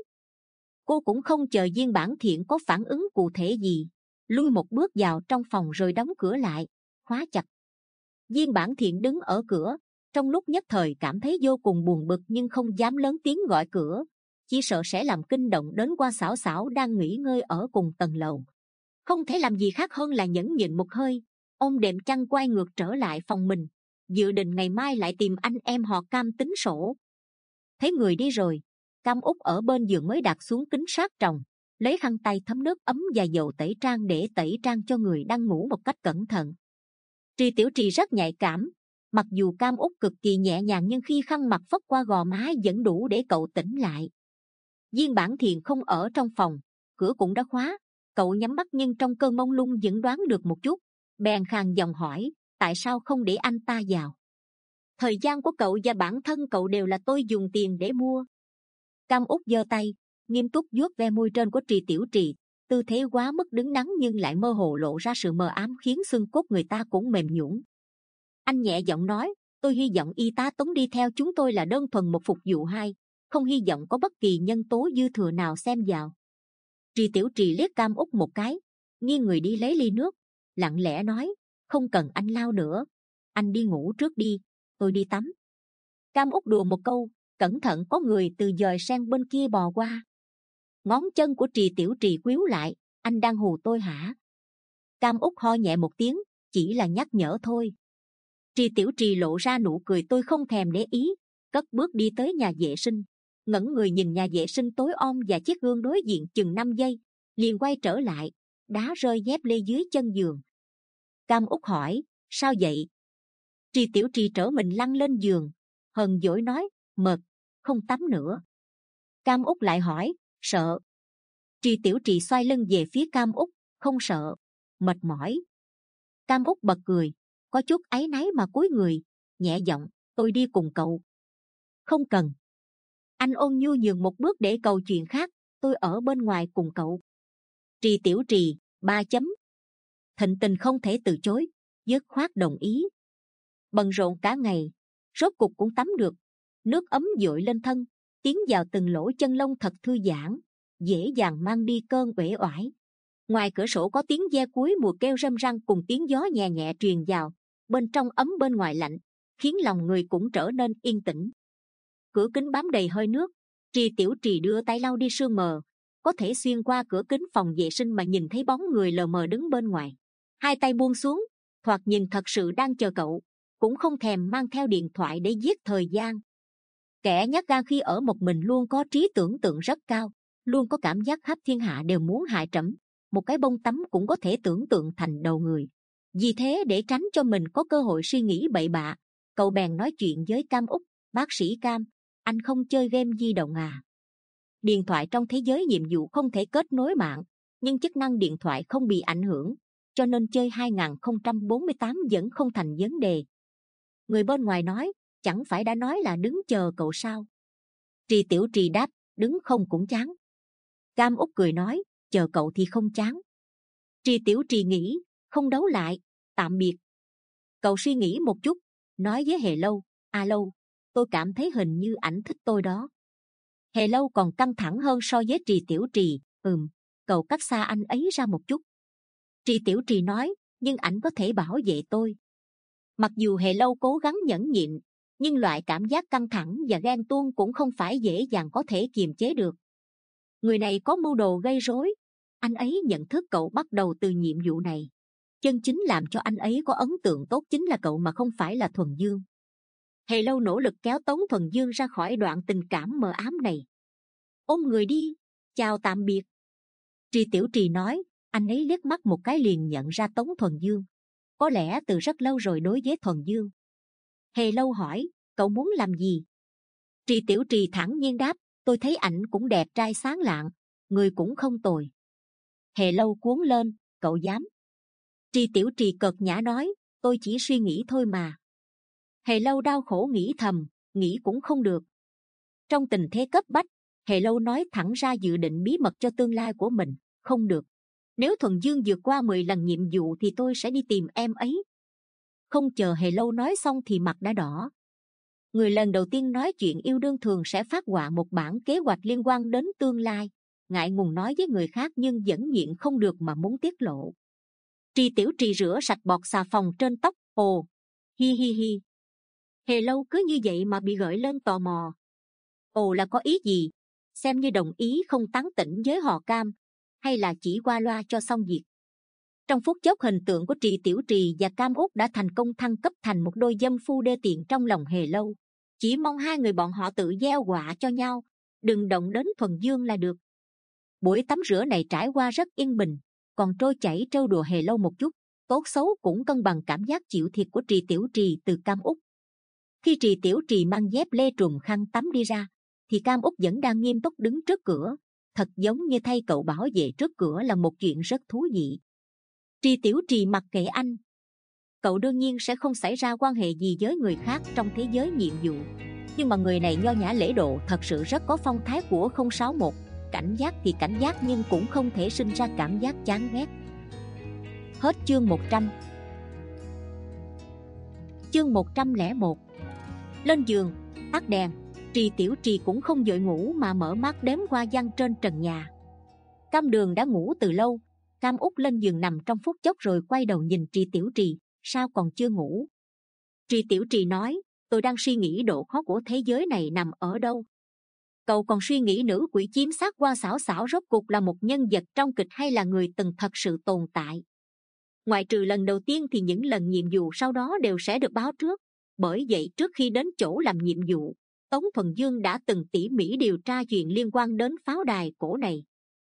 S1: Cô cũng không chờ Viên Bản Thiện có phản ứng cụ thể gì, lui một bước vào trong phòng rồi đóng cửa lại, khóa chặt. Viên Bản Thiện đứng ở cửa, trong lúc nhất thời cảm thấy vô cùng buồn bực nhưng không dám lớn tiếng gọi cửa, chỉ sợ sẽ làm kinh động đến qua Xảo Xảo đang nghỉ ngơi ở cùng tầng lầu. Không thể làm gì khác hơn là nhẫn nhịn một hơi, ôm đệm chăn quay ngược trở lại phòng mình, dự định ngày mai lại tìm anh em họ Cam tính sổ. Thấy người đi rồi, Cam Út ở bên giường mới đặt xuống kính sát tròng, lấy khăn tay thấm nước ấm và dầu tẩy trang để tẩy trang cho người đang ngủ một cách cẩn thận. Trì Tiểu Trì rất nhạy cảm, mặc dù Cam Út cực kỳ nhẹ nhàng nhưng khi khăn mặt phất qua gò má vẫn đủ để cậu tỉnh lại. Viên Bản Thiện không ở trong phòng, cửa cũng đã khóa, cậu nhắm mắt nhưng trong cơn mông lung vẫn đoán được một chút, bèn khàn giọng hỏi, tại sao không để anh ta vào? Thời gian của cậu và bản thân cậu đều là tôi dùng tiền để mua. Cam Út giơ tay, nghiêm túc vuốt ve môi trên của Trì Tiểu Trì, tư thế quá mức đứng đắn nhưng lại mơ hồ lộ ra sự mờ ám khiến xương cốt người ta cũng mềm nhũn. Anh nhẹ giọng nói, tôi hy vọng y tá Tống đi theo chúng tôi là đơn thuần một phục vụ hay, không hy vọng có bất kỳ nhân tố dư thừa nào xem vào. Trì Tiểu Trì liếc Cam Út một cái, nghiêng người đi lấy ly nước, lặng lẽ nói, không cần anh lau nữa, anh đi ngủ trước đi, tôi đi tắm. Cam Út đùa một câu, cẩn thận có người từ dòi sen bên kia bò qua. Ngón chân của Trì Tiểu Trì quýu lại, anh đang hù tôi hả? Cam Út ho nhẹ một tiếng, chỉ là nhắc nhở thôi. Trì Tiểu Trì lộ ra nụ cười tôi không thèm để ý, cất bước đi tới nhà vệ sinh, ngẩng người nhìn nhà vệ sinh tối om và chiếc gương đối diện chừng năm giây, liền quay trở lại, đá rơi dép lê dưới chân giường. Cam Út hỏi, sao vậy? Trì Tiểu Trì trở mình lăn lên giường, hờn dỗi nói, mệt, không tắm nữa. Cam Út lại hỏi, sợ? Trì Tiểu Trì xoay lưng về phía Cam Út, không sợ, mệt mỏi. Cam Út bật cười, có chút áy náy mà cúi người, nhẹ giọng, tôi đi cùng cậu. Không cần. Anh ôn nhu nhường một bước để cầu chuyện khác, tôi ở bên ngoài cùng cậu. Trì Tiểu Trì, ba chấm. Thịnh tình không thể từ chối, dứt khoát đồng ý. Bận rộn cả ngày, rốt cục cũng tắm được, nước ấm dội lên thân, tiến vào từng lỗ chân lông thật thư giãn, dễ dàng mang đi cơn uể oải. Ngoài cửa sổ có tiếng ve cuối mùa kêu râm ran cùng tiếng gió nhẹ nhẹ truyền vào, bên trong ấm bên ngoài lạnh, khiến lòng người cũng trở nên yên tĩnh. Cửa kính bám đầy hơi nước, Trì Tiểu Trì đưa tay lau đi sương mờ, có thể xuyên qua cửa kính phòng vệ sinh mà nhìn thấy bóng người lờ mờ đứng bên ngoài. Hai tay buông xuống, thoạt nhìn thật sự đang chờ cậu, cũng không thèm mang theo điện thoại để giết thời gian. Kẻ nhát gan khi ở một mình luôn có trí tưởng tượng rất cao, luôn có cảm giác khắp thiên hạ đều muốn hại trẫm, một cái bông tắm cũng có thể tưởng tượng thành đầu người. Vì thế để tránh cho mình có cơ hội suy nghĩ bậy bạ, cậu bèn nói chuyện với Cam Út, bác sĩ Cam, anh không chơi game di động à? Điện thoại trong thế giới nhiệm vụ không thể kết nối mạng, nhưng chức năng điện thoại không bị ảnh hưởng, cho nên chơi hai không bốn tám vẫn không thành vấn đề. Người bên ngoài nói, chẳng phải đã nói là đứng chờ cậu sao? Trì Tiểu Trì đáp, đứng không cũng chán. Cam Úc cười nói, chờ cậu thì không chán. Tri Tiểu Trì nghĩ, không đấu lại, tạm biệt. Cậu suy nghĩ một chút, nói với Hề Lâu, a Lâu, tôi cảm thấy hình như ảnh thích tôi đó. Hề Lâu còn căng thẳng hơn so với Tri Tiểu Trì, ừm, cậu cách xa anh ấy ra một chút. Tri Tiểu Trì nói, nhưng ảnh có thể bảo vệ tôi. Mặc dù Hề Lâu cố gắng nhẫn nhịn, nhưng loại cảm giác căng thẳng và ghen tuông cũng không phải dễ dàng có thể kiềm chế được. Người này có mưu đồ gây rối. Anh ấy nhận thức cậu bắt đầu từ nhiệm vụ này. Chân chính làm cho anh ấy có ấn tượng tốt chính là cậu mà không phải là Thuần Dương. Hề Lâu nỗ lực kéo Tống Thuần Dương ra khỏi đoạn tình cảm mờ ám này. Ôm người đi, chào tạm biệt. Tri Tiểu Trì nói, anh ấy liếc mắt một cái liền nhận ra Tống Thuần Dương. Có lẽ từ rất lâu rồi đối với Thuần Dương. Hề Lâu hỏi, cậu muốn làm gì? Tri Tiểu Trì thản nhiên đáp, tôi thấy ảnh cũng đẹp trai sáng lạng, người cũng không tồi. Hề Lâu cuống lên, cậu dám? Tri Tiểu Trì cợt nhã nói, tôi chỉ suy nghĩ thôi mà. Hề Lâu đau khổ nghĩ thầm, nghĩ cũng không được. Trong tình thế cấp bách, Hề Lâu nói thẳng ra dự định bí mật cho tương lai của mình, không được. Nếu Thuần Dương vượt qua mười lần nhiệm vụ thì tôi sẽ đi tìm em ấy. Không chờ Hề Lâu nói xong thì mặt đã đỏ. Người lần đầu tiên nói chuyện yêu đương thường sẽ phát họa một bản kế hoạch liên quan đến tương lai, ngại ngùng nói với người khác nhưng vẫn nhịn không được mà muốn tiết lộ. Tri Tiểu Trì rửa sạch bọt xà phòng trên tóc, ồ, hi hi hi. Hề Lâu cứ như vậy mà bị gợi lên tò mò. Ồ là có ý gì? Xem như đồng ý không tán tỉnh với họ Cam, hay là chỉ qua loa cho xong việc? Trong phút chốc hình tượng của Tri Tiểu Trì và Cam Úc đã thành công thăng cấp thành một đôi dâm phu đê tiện trong lòng Hề Lâu. Chỉ mong hai người bọn họ tự gieo họa cho nhau, đừng động đến Thuần Dương là được. Buổi tắm rửa này trải qua rất yên bình, còn trôi chảy trêu đùa Hề Lâu một chút, tốt xấu cũng cân bằng cảm giác chịu thiệt của Tri Tiểu Trì từ Cam Úc. Khi Tri Tiểu Trì mang dép lê trùm khăn tắm đi ra, thì Cam Úc vẫn đang nghiêm túc đứng trước cửa, thật giống như thay cậu bảo vệ trước cửa là một chuyện rất thú vị. Tri Tiểu Trì mặc kệ anh. Cậu đương nhiên sẽ không xảy ra quan hệ gì với người khác trong thế giới nhiệm vụ, nhưng mà người này nho nhã lễ độ, thật sự rất có phong thái của không sáu một. Cảnh giác thì cảnh giác nhưng cũng không thể sinh ra cảm giác chán ghét. Hết chương một trăm. Chương một trăm lẻ một. Lên giường, tắt đèn. Tri Tiểu Trì cũng không vội ngủ mà mở mắt đếm qua giăng trên trần nhà. Cam Đường đã ngủ từ lâu. Cam Úc lên giường nằm trong phút chốc rồi quay đầu nhìn Tri Tiểu Trì, sao còn chưa ngủ? Tri Tiểu Trì nói, tôi đang suy nghĩ độ khó của thế giới này nằm ở đâu. Cậu còn suy nghĩ nữ quỷ chiếm xác qua xảo xảo rốt cuộc là một nhân vật trong kịch hay là người từng thật sự tồn tại. Ngoại trừ lần đầu tiên thì những lần nhiệm vụ sau đó đều sẽ được báo trước. Bởi vậy trước khi đến chỗ làm nhiệm vụ, Tống Thuần Dương đã từng tỉ mỉ điều tra chuyện liên quan đến pháo đài cổ này.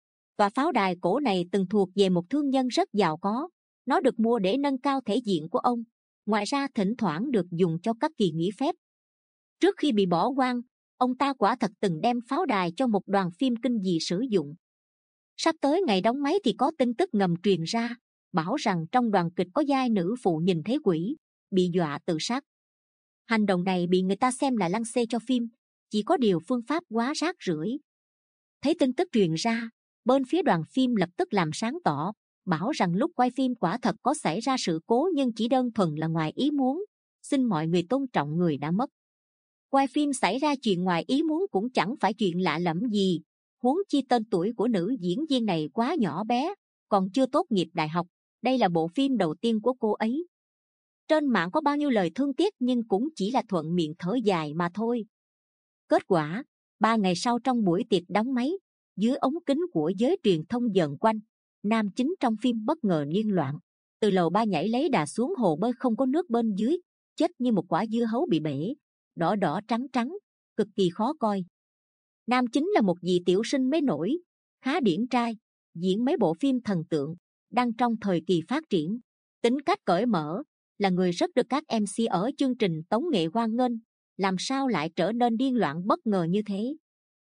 S1: Và pháo đài cổ này từng thuộc về một thương nhân rất giàu có. Nó được mua để nâng cao thể diện của ông. Ngoài ra thỉnh thoảng được dùng cho các kỳ nghỉ phép. Trước khi bị bỏ hoang, ông ta quả thật từng đem pháo đài cho một đoàn phim kinh dị sử dụng. Sắp tới ngày đóng máy thì có tin tức ngầm truyền ra, bảo rằng trong đoàn kịch có giai nữ phụ nhìn thấy quỷ, bị dọa tự sát. Hành động này bị người ta xem là lăng xê cho phim, chỉ có điều phương pháp quá rác rưởi. Thấy tin tức truyền ra, bên phía đoàn phim lập tức làm sáng tỏ, bảo rằng lúc quay phim quả thật có xảy ra sự cố nhưng chỉ đơn thuần là ngoài ý muốn, xin mọi người tôn trọng người đã mất. Quay phim xảy ra chuyện ngoài ý muốn cũng chẳng phải chuyện lạ lẫm gì, huống chi tên tuổi của nữ diễn viên này quá nhỏ bé, còn chưa tốt nghiệp đại học, đây là bộ phim đầu tiên của cô ấy. Trên mạng có bao nhiêu lời thương tiếc nhưng cũng chỉ là thuận miệng thở dài mà thôi. Kết quả, ba ngày sau trong buổi tiệc đóng máy, dưới ống kính của giới truyền thông dần quanh, nam chính trong phim bất ngờ điên loạn, từ lầu ba nhảy lấy đà xuống hồ bơi không có nước bên dưới, chết như một quả dưa hấu bị bể, đỏ đỏ trắng trắng, cực kỳ khó coi. Nam chính là một vị tiểu sinh mới nổi, khá điển trai, diễn mấy bộ phim thần tượng, đang trong thời kỳ phát triển, tính cách cởi mở, là người rất được các em xê ở chương trình tống nghệ hoan nghênh, làm sao lại trở nên điên loạn bất ngờ như thế?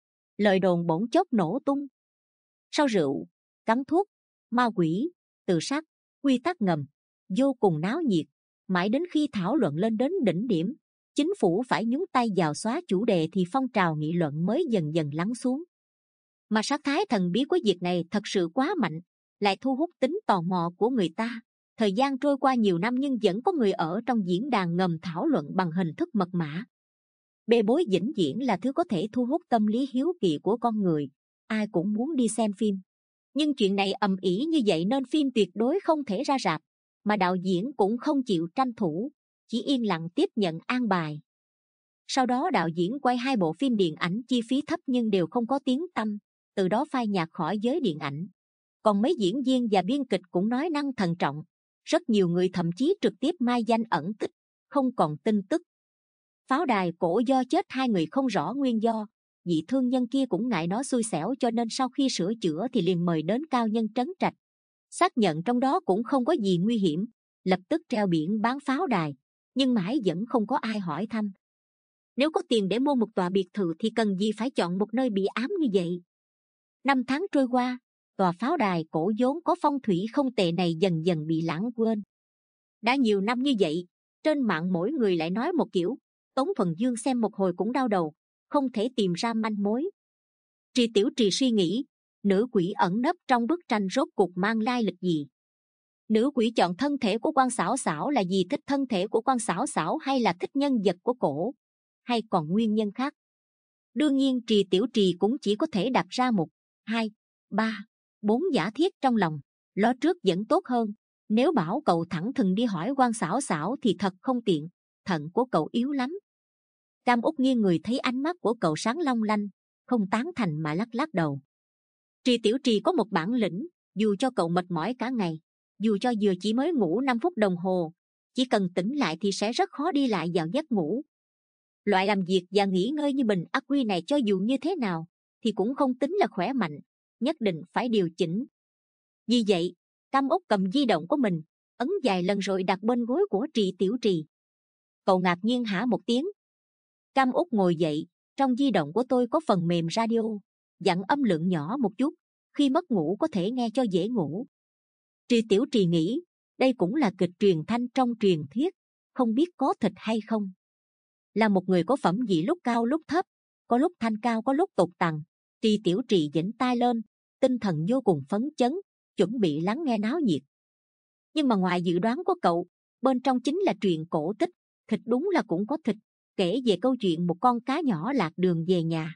S1: Lời đồn bỗng chốc nổ tung. Sau rượu, cắn thuốc, ma quỷ, tự sát, quy tắc ngầm, vô cùng náo nhiệt, mãi đến khi thảo luận lên đến đỉnh điểm, chính phủ phải nhúng tay vào xóa chủ đề thì phong trào nghị luận mới dần dần lắng xuống. Mà sắc thái thần bí của việc này thật sự quá mạnh, lại thu hút tính tò mò của người ta. Thời gian trôi qua nhiều năm nhưng vẫn có người ở trong diễn đàn ngầm thảo luận bằng hình thức mật mã. Bê bối vĩnh viễn là thứ có thể thu hút tâm lý hiếu kỳ của con người, ai cũng muốn đi xem phim. Nhưng chuyện này ầm ĩ như vậy nên phim tuyệt đối không thể ra rạp, mà đạo diễn cũng không chịu tranh thủ, chỉ yên lặng tiếp nhận an bài. Sau đó đạo diễn quay hai bộ phim điện ảnh chi phí thấp nhưng đều không có tiếng tăm, từ đó phai nhạt khỏi giới điện ảnh. Còn mấy diễn viên và biên kịch cũng nói năng thận trọng, rất nhiều người thậm chí trực tiếp mai danh ẩn tích, không còn tin tức. Pháo đài cổ do chết hai người không rõ nguyên do, vị thương nhân kia cũng ngại nó xui xẻo cho nên sau khi sửa chữa thì liền mời đến cao nhân trấn trạch. Xác nhận trong đó cũng không có gì nguy hiểm, lập tức treo biển bán pháo đài, nhưng mãi vẫn không có ai hỏi thăm. Nếu có tiền để mua một tòa biệt thự thì cần gì phải chọn một nơi bị ám như vậy. Năm tháng trôi qua, tòa pháo đài cổ vốn có phong thủy không tệ này dần dần bị lãng quên. Đã nhiều năm như vậy, trên mạng mỗi người lại nói một kiểu, Tống Thuần Dương xem một hồi cũng đau đầu, không thể tìm ra manh mối. Trì Tiểu Trì suy nghĩ, nữ quỷ ẩn nấp trong bức tranh rốt cuộc mang lai lịch gì? Nữ quỷ chọn thân thể của Quan Xảo Xảo là vì thích thân thể của Quan Xảo Xảo hay là thích nhân vật của cổ, hay còn nguyên nhân khác? Đương nhiên Trì Tiểu Trì cũng chỉ có thể đặt ra một, hai, ba, bốn giả thiết trong lòng, lo trước vẫn tốt hơn. Nếu bảo cậu thẳng thừng đi hỏi Quan Xảo Xảo thì thật không tiện, thận của cậu yếu lắm. Cam Úc nghiêng người thấy ánh mắt của cậu sáng long lanh, không tán thành mà lắc lắc đầu. Trì Tiểu Trì có một bản lĩnh, dù cho cậu mệt mỏi cả ngày, dù cho vừa chỉ mới ngủ năm phút đồng hồ, chỉ cần tỉnh lại thì sẽ rất khó đi lại vào giấc ngủ. Loại làm việc và nghỉ ngơi như Bình Ác Quy này cho dù như thế nào thì cũng không tính là khỏe mạnh, nhất định phải điều chỉnh. Vì vậy, Cam Úc cầm di động của mình, ấn vài lần rồi đặt bên gối của Trì Tiểu Trì. Cậu ngạc nhiên hả một tiếng. Cam Úc ngồi dậy, trong di động của tôi có phần mềm radio, dặn âm lượng nhỏ một chút, khi mất ngủ có thể nghe cho dễ ngủ. Trì Tiểu Trì nghĩ, đây cũng là kịch truyền thanh trong truyền thuyết, không biết có thật hay không. Là một người có phẩm vị lúc cao lúc thấp, có lúc thanh cao có lúc tụt tằng, Trì Tiểu Trì vểnh tai lên, tinh thần vô cùng phấn chấn, chuẩn bị lắng nghe náo nhiệt. Nhưng mà ngoài dự đoán của cậu, bên trong chính là truyện cổ tích, thịt đúng là cũng có thịt, kể về câu chuyện một con cá nhỏ lạc đường về nhà.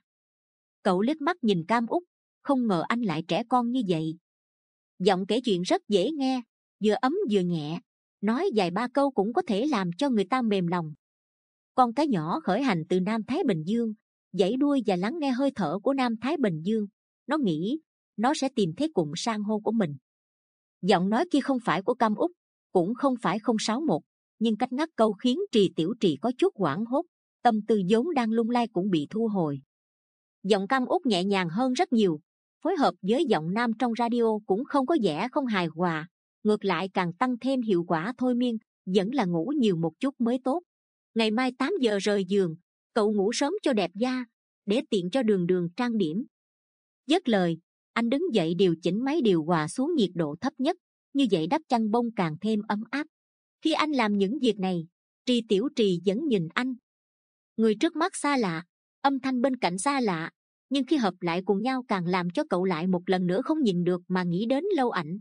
S1: Cậu liếc mắt nhìn Cam Úc, không ngờ anh lại trẻ con như vậy. Giọng kể chuyện rất dễ nghe, vừa ấm vừa nhẹ, nói vài ba câu cũng có thể làm cho người ta mềm lòng. Con cá nhỏ khởi hành từ Nam Thái Bình Dương, giãy đuôi và lắng nghe hơi thở của Nam Thái Bình Dương. Nó nghĩ nó sẽ tìm thấy cụm san hô của mình. Giọng nói kia không phải của Cam Úc, cũng không phải không sáu một, nhưng cách ngắt câu khiến Trì Tiểu Trì có chút hoảng hốt, tâm tư vốn đang lung lay cũng bị thu hồi. Giọng Cam Úc nhẹ nhàng hơn rất nhiều, phối hợp với giọng nam trong radio cũng không có vẻ không hài hòa, ngược lại càng tăng thêm hiệu quả thôi miên, vẫn là ngủ nhiều một chút mới tốt. Ngày mai tám giờ rời giường, cậu ngủ sớm cho đẹp da, để tiện cho Đường Đường trang điểm. Dứt lời, anh đứng dậy điều chỉnh máy điều hòa xuống nhiệt độ thấp nhất, như vậy đắp chăn bông càng thêm ấm áp. Khi anh làm những việc này, Trì Tiểu Trì vẫn nhìn anh. Người trước mắt xa lạ, âm thanh bên cạnh xa lạ, nhưng khi hợp lại cùng nhau càng làm cho cậu lại một lần nữa không nhìn được mà nghĩ đến Lâu Ảnh.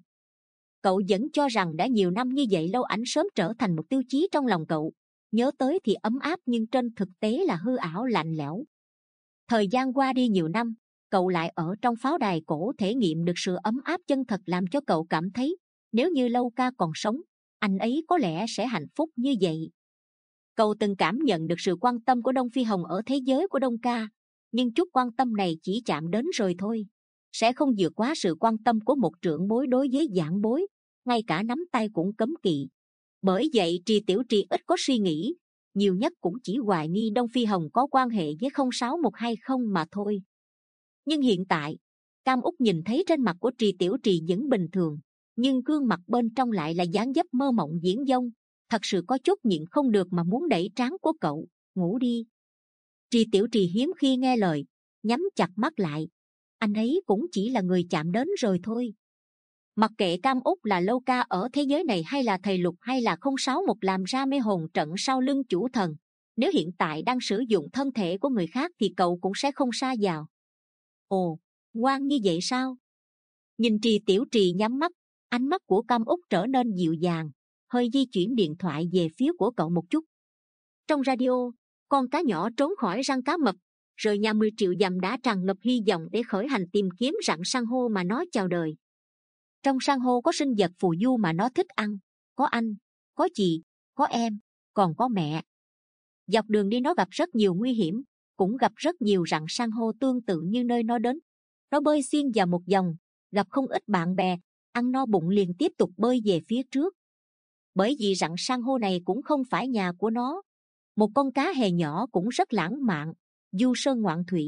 S1: Cậu vẫn cho rằng đã nhiều năm như vậy Lâu Ảnh sớm trở thành một tiêu chí trong lòng cậu, nhớ tới thì ấm áp nhưng trên thực tế là hư ảo lạnh lẽo. Thời gian qua đi nhiều năm, cậu lại ở trong pháo đài cổ thể nghiệm được sự ấm áp chân thật, làm cho cậu cảm thấy nếu như Lâu ca còn sống, anh ấy có lẽ sẽ hạnh phúc như vậy. Cậu từng cảm nhận được sự quan tâm của Đông Phi Hồng ở thế giới của Đông ca, nhưng chút quan tâm này chỉ chạm đến rồi thôi, sẽ không vượt quá sự quan tâm của một trưởng bối đối với giảng bối, ngay cả nắm tay cũng cấm kỵ. Bởi vậy Trì Tiểu Trì ít có suy nghĩ, nhiều nhất cũng chỉ hoài nghi Đông Phi Hồng có quan hệ với không sáu một hay không mà thôi. Nhưng hiện tại, Cam Úc nhìn thấy trên mặt của Trì Tiểu Trì vẫn bình thường, nhưng gương mặt bên trong lại là dáng dấp mơ mộng viển vông, thật sự có chút nhịn không được mà muốn đẩy trán của cậu. Ngủ đi. Trì Tiểu Trì hiếm khi nghe lời, nhắm chặt mắt lại. Anh ấy cũng chỉ là người chạm đến rồi thôi. Mặc kệ Cam Úc là Lâu ca ở thế giới này hay là thầy Lục hay là không sáu một làm ra mê hồn trận sau lưng chủ thần, nếu hiện tại đang sử dụng thân thể của người khác thì cậu cũng sẽ không sa vào. Ồ, Ngoan như vậy sao? Nhìn Trì Tiểu Trì nhắm mắt, ánh mắt của Cam Úc trở nên dịu dàng, hơi di chuyển điện thoại về phía của cậu một chút. Trong radio, con cá nhỏ trốn khỏi răng cá mập, rồi nhà mười triệu dặm đã tràn ngập hy vọng để khởi hành tìm kiếm rặng san hô mà nó chào đời. Trong san hô có sinh vật phù du mà nó thích ăn, có anh, có chị, có em, còn có mẹ. Dọc đường đi nó gặp rất nhiều nguy hiểm, cũng gặp rất nhiều rặng san hô tương tự như nơi nó đến. Nó bơi xuyên vào một vòng, gặp không ít bạn bè, ăn no bụng liền tiếp tục bơi về phía trước. Bởi vì rặng san hô này cũng không phải nhà của nó. Một con cá hề nhỏ cũng rất lãng mạn, du sơn ngoạn thủy.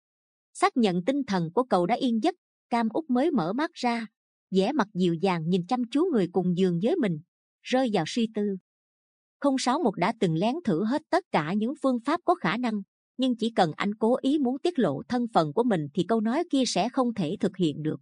S1: Xác nhận tinh thần của cậu đã yên giấc, Cam Úc mới mở mắt ra, vẻ mặt dịu dàng nhìn chăm chú người cùng giường với mình, rơi vào suy tư. Không sáu một đã từng lén thử hết tất cả những phương pháp có khả năng, nhưng chỉ cần anh cố ý muốn tiết lộ thân phận của mình thì câu nói kia sẽ không thể thực hiện được.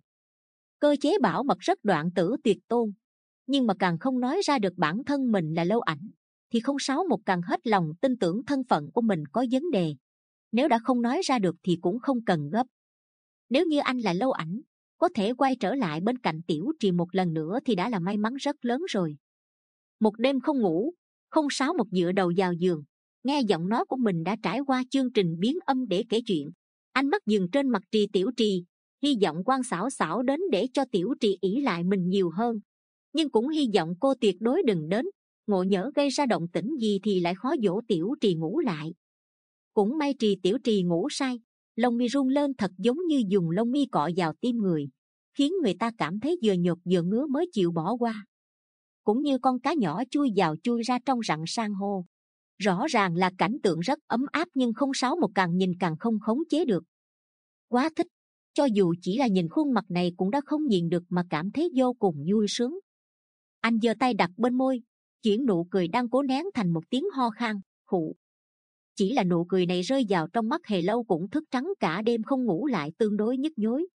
S1: Cơ chế bảo mật rất đoạn tử tuyệt tôn, nhưng mà càng không nói ra được bản thân mình là Lâu Ảnh, thì không sáu một càng hết lòng tin tưởng thân phận của mình có vấn đề. Nếu đã không nói ra được thì cũng không cần gấp. Nếu như anh là Lâu Ảnh, có thể quay trở lại bên cạnh Tiểu Trì một lần nữa thì đã là may mắn rất lớn rồi. Một đêm không ngủ, không sáu một dựa đầu vào giường, nghe giọng nói của mình đã trải qua chương trình biến âm để kể chuyện. Ánh mắt dừng trên mặt Trì Tiểu Trì, hy vọng quan xảo xảo đến để cho Tiểu Trì ỷ lại mình nhiều hơn, nhưng cũng hy vọng cô tuyệt đối đừng đến, ngộ nhỡ gây ra động tĩnh gì thì lại khó dỗ Tiểu Trì ngủ lại. Cũng may Trì Tiểu Trì ngủ say, lông mi rung lên thật giống như dùng lông mi cọ vào tim người, khiến người ta cảm thấy vừa nhột vừa ngứa mới chịu bỏ qua. Cũng như con cá nhỏ chui vào chui ra trong rặng san hô, rõ ràng là cảnh tượng rất ấm áp, nhưng không sáu một càng nhìn càng không khống chế được. Quá thích, cho dù chỉ là nhìn khuôn mặt này cũng đã không nhìn được mà cảm thấy vô cùng vui sướng. Anh giơ tay đặt bên môi, chuyển nụ cười đang cố nén thành một tiếng ho khan, khụ. Chỉ là nụ cười này rơi vào trong mắt Hề Lâu cũng thức trắng cả đêm không ngủ lại tương đối nhức nhối.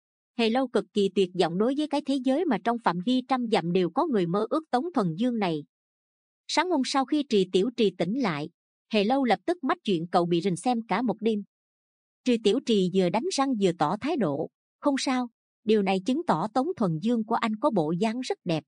S1: Hề Lâu cực kỳ tuyệt vọng đối với cái thế giới mà trong phạm vi trăm dặm đều có người mơ ước Tống Thuần Dương này. Sáng hôm sau khi Trì Tiểu Trì tỉnh lại, Hề Lâu lập tức mách chuyện cậu bị rình xem cả một đêm. Trì Tiểu Trì vừa đánh răng vừa tỏ thái độ, không sao, điều này chứng tỏ Tống Thuần Dương của anh có bộ dáng rất đẹp.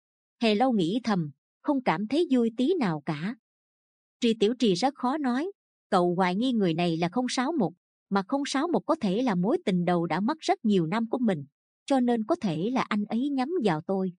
S1: Hề Lâu nghĩ thầm, không cảm thấy vui tí nào cả. Trì Tiểu Trì rất khó nói, cậu hoài nghi người này là không sáu một, mà không sáu một có thể là mối tình đầu đã mất rất nhiều năm của mình, cho nên có thể là anh ấy nhắm vào tôi.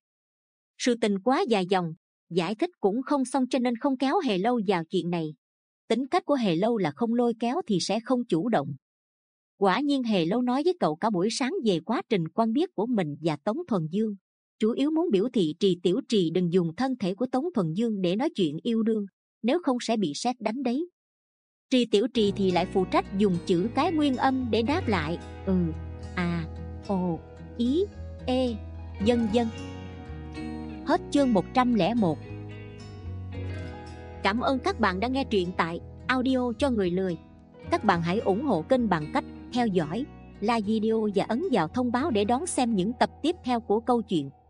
S1: Sự tình quá dài dòng, giải thích cũng không xong cho nên không kéo Hề Lâu vào chuyện này. Tính cách của Hề Lâu là không lôi kéo thì sẽ không chủ động. Quả nhiên Hề Lâu nói với cậu cả buổi sáng về quá trình quen biết của mình và Tống Thuần Dương, chủ yếu muốn biểu thị Trì Tiểu Trì đừng dùng thân thể của Tống Thuần Dương để nói chuyện yêu đương, nếu không sẽ bị sét đánh đấy. Trì Tiểu Trì thì lại phụ trách dùng chữ cái nguyên âm để đáp lại, ừ, à, ồ, ý, ê, vân vân. Hết chương một trăm lẻ một. Cảm ơn các bạn đã nghe truyện tại Audio cho người lười. Các bạn hãy ủng hộ kênh bằng cách theo dõi, like video và ấn vào thông báo để đón xem những tập tiếp theo của câu chuyện.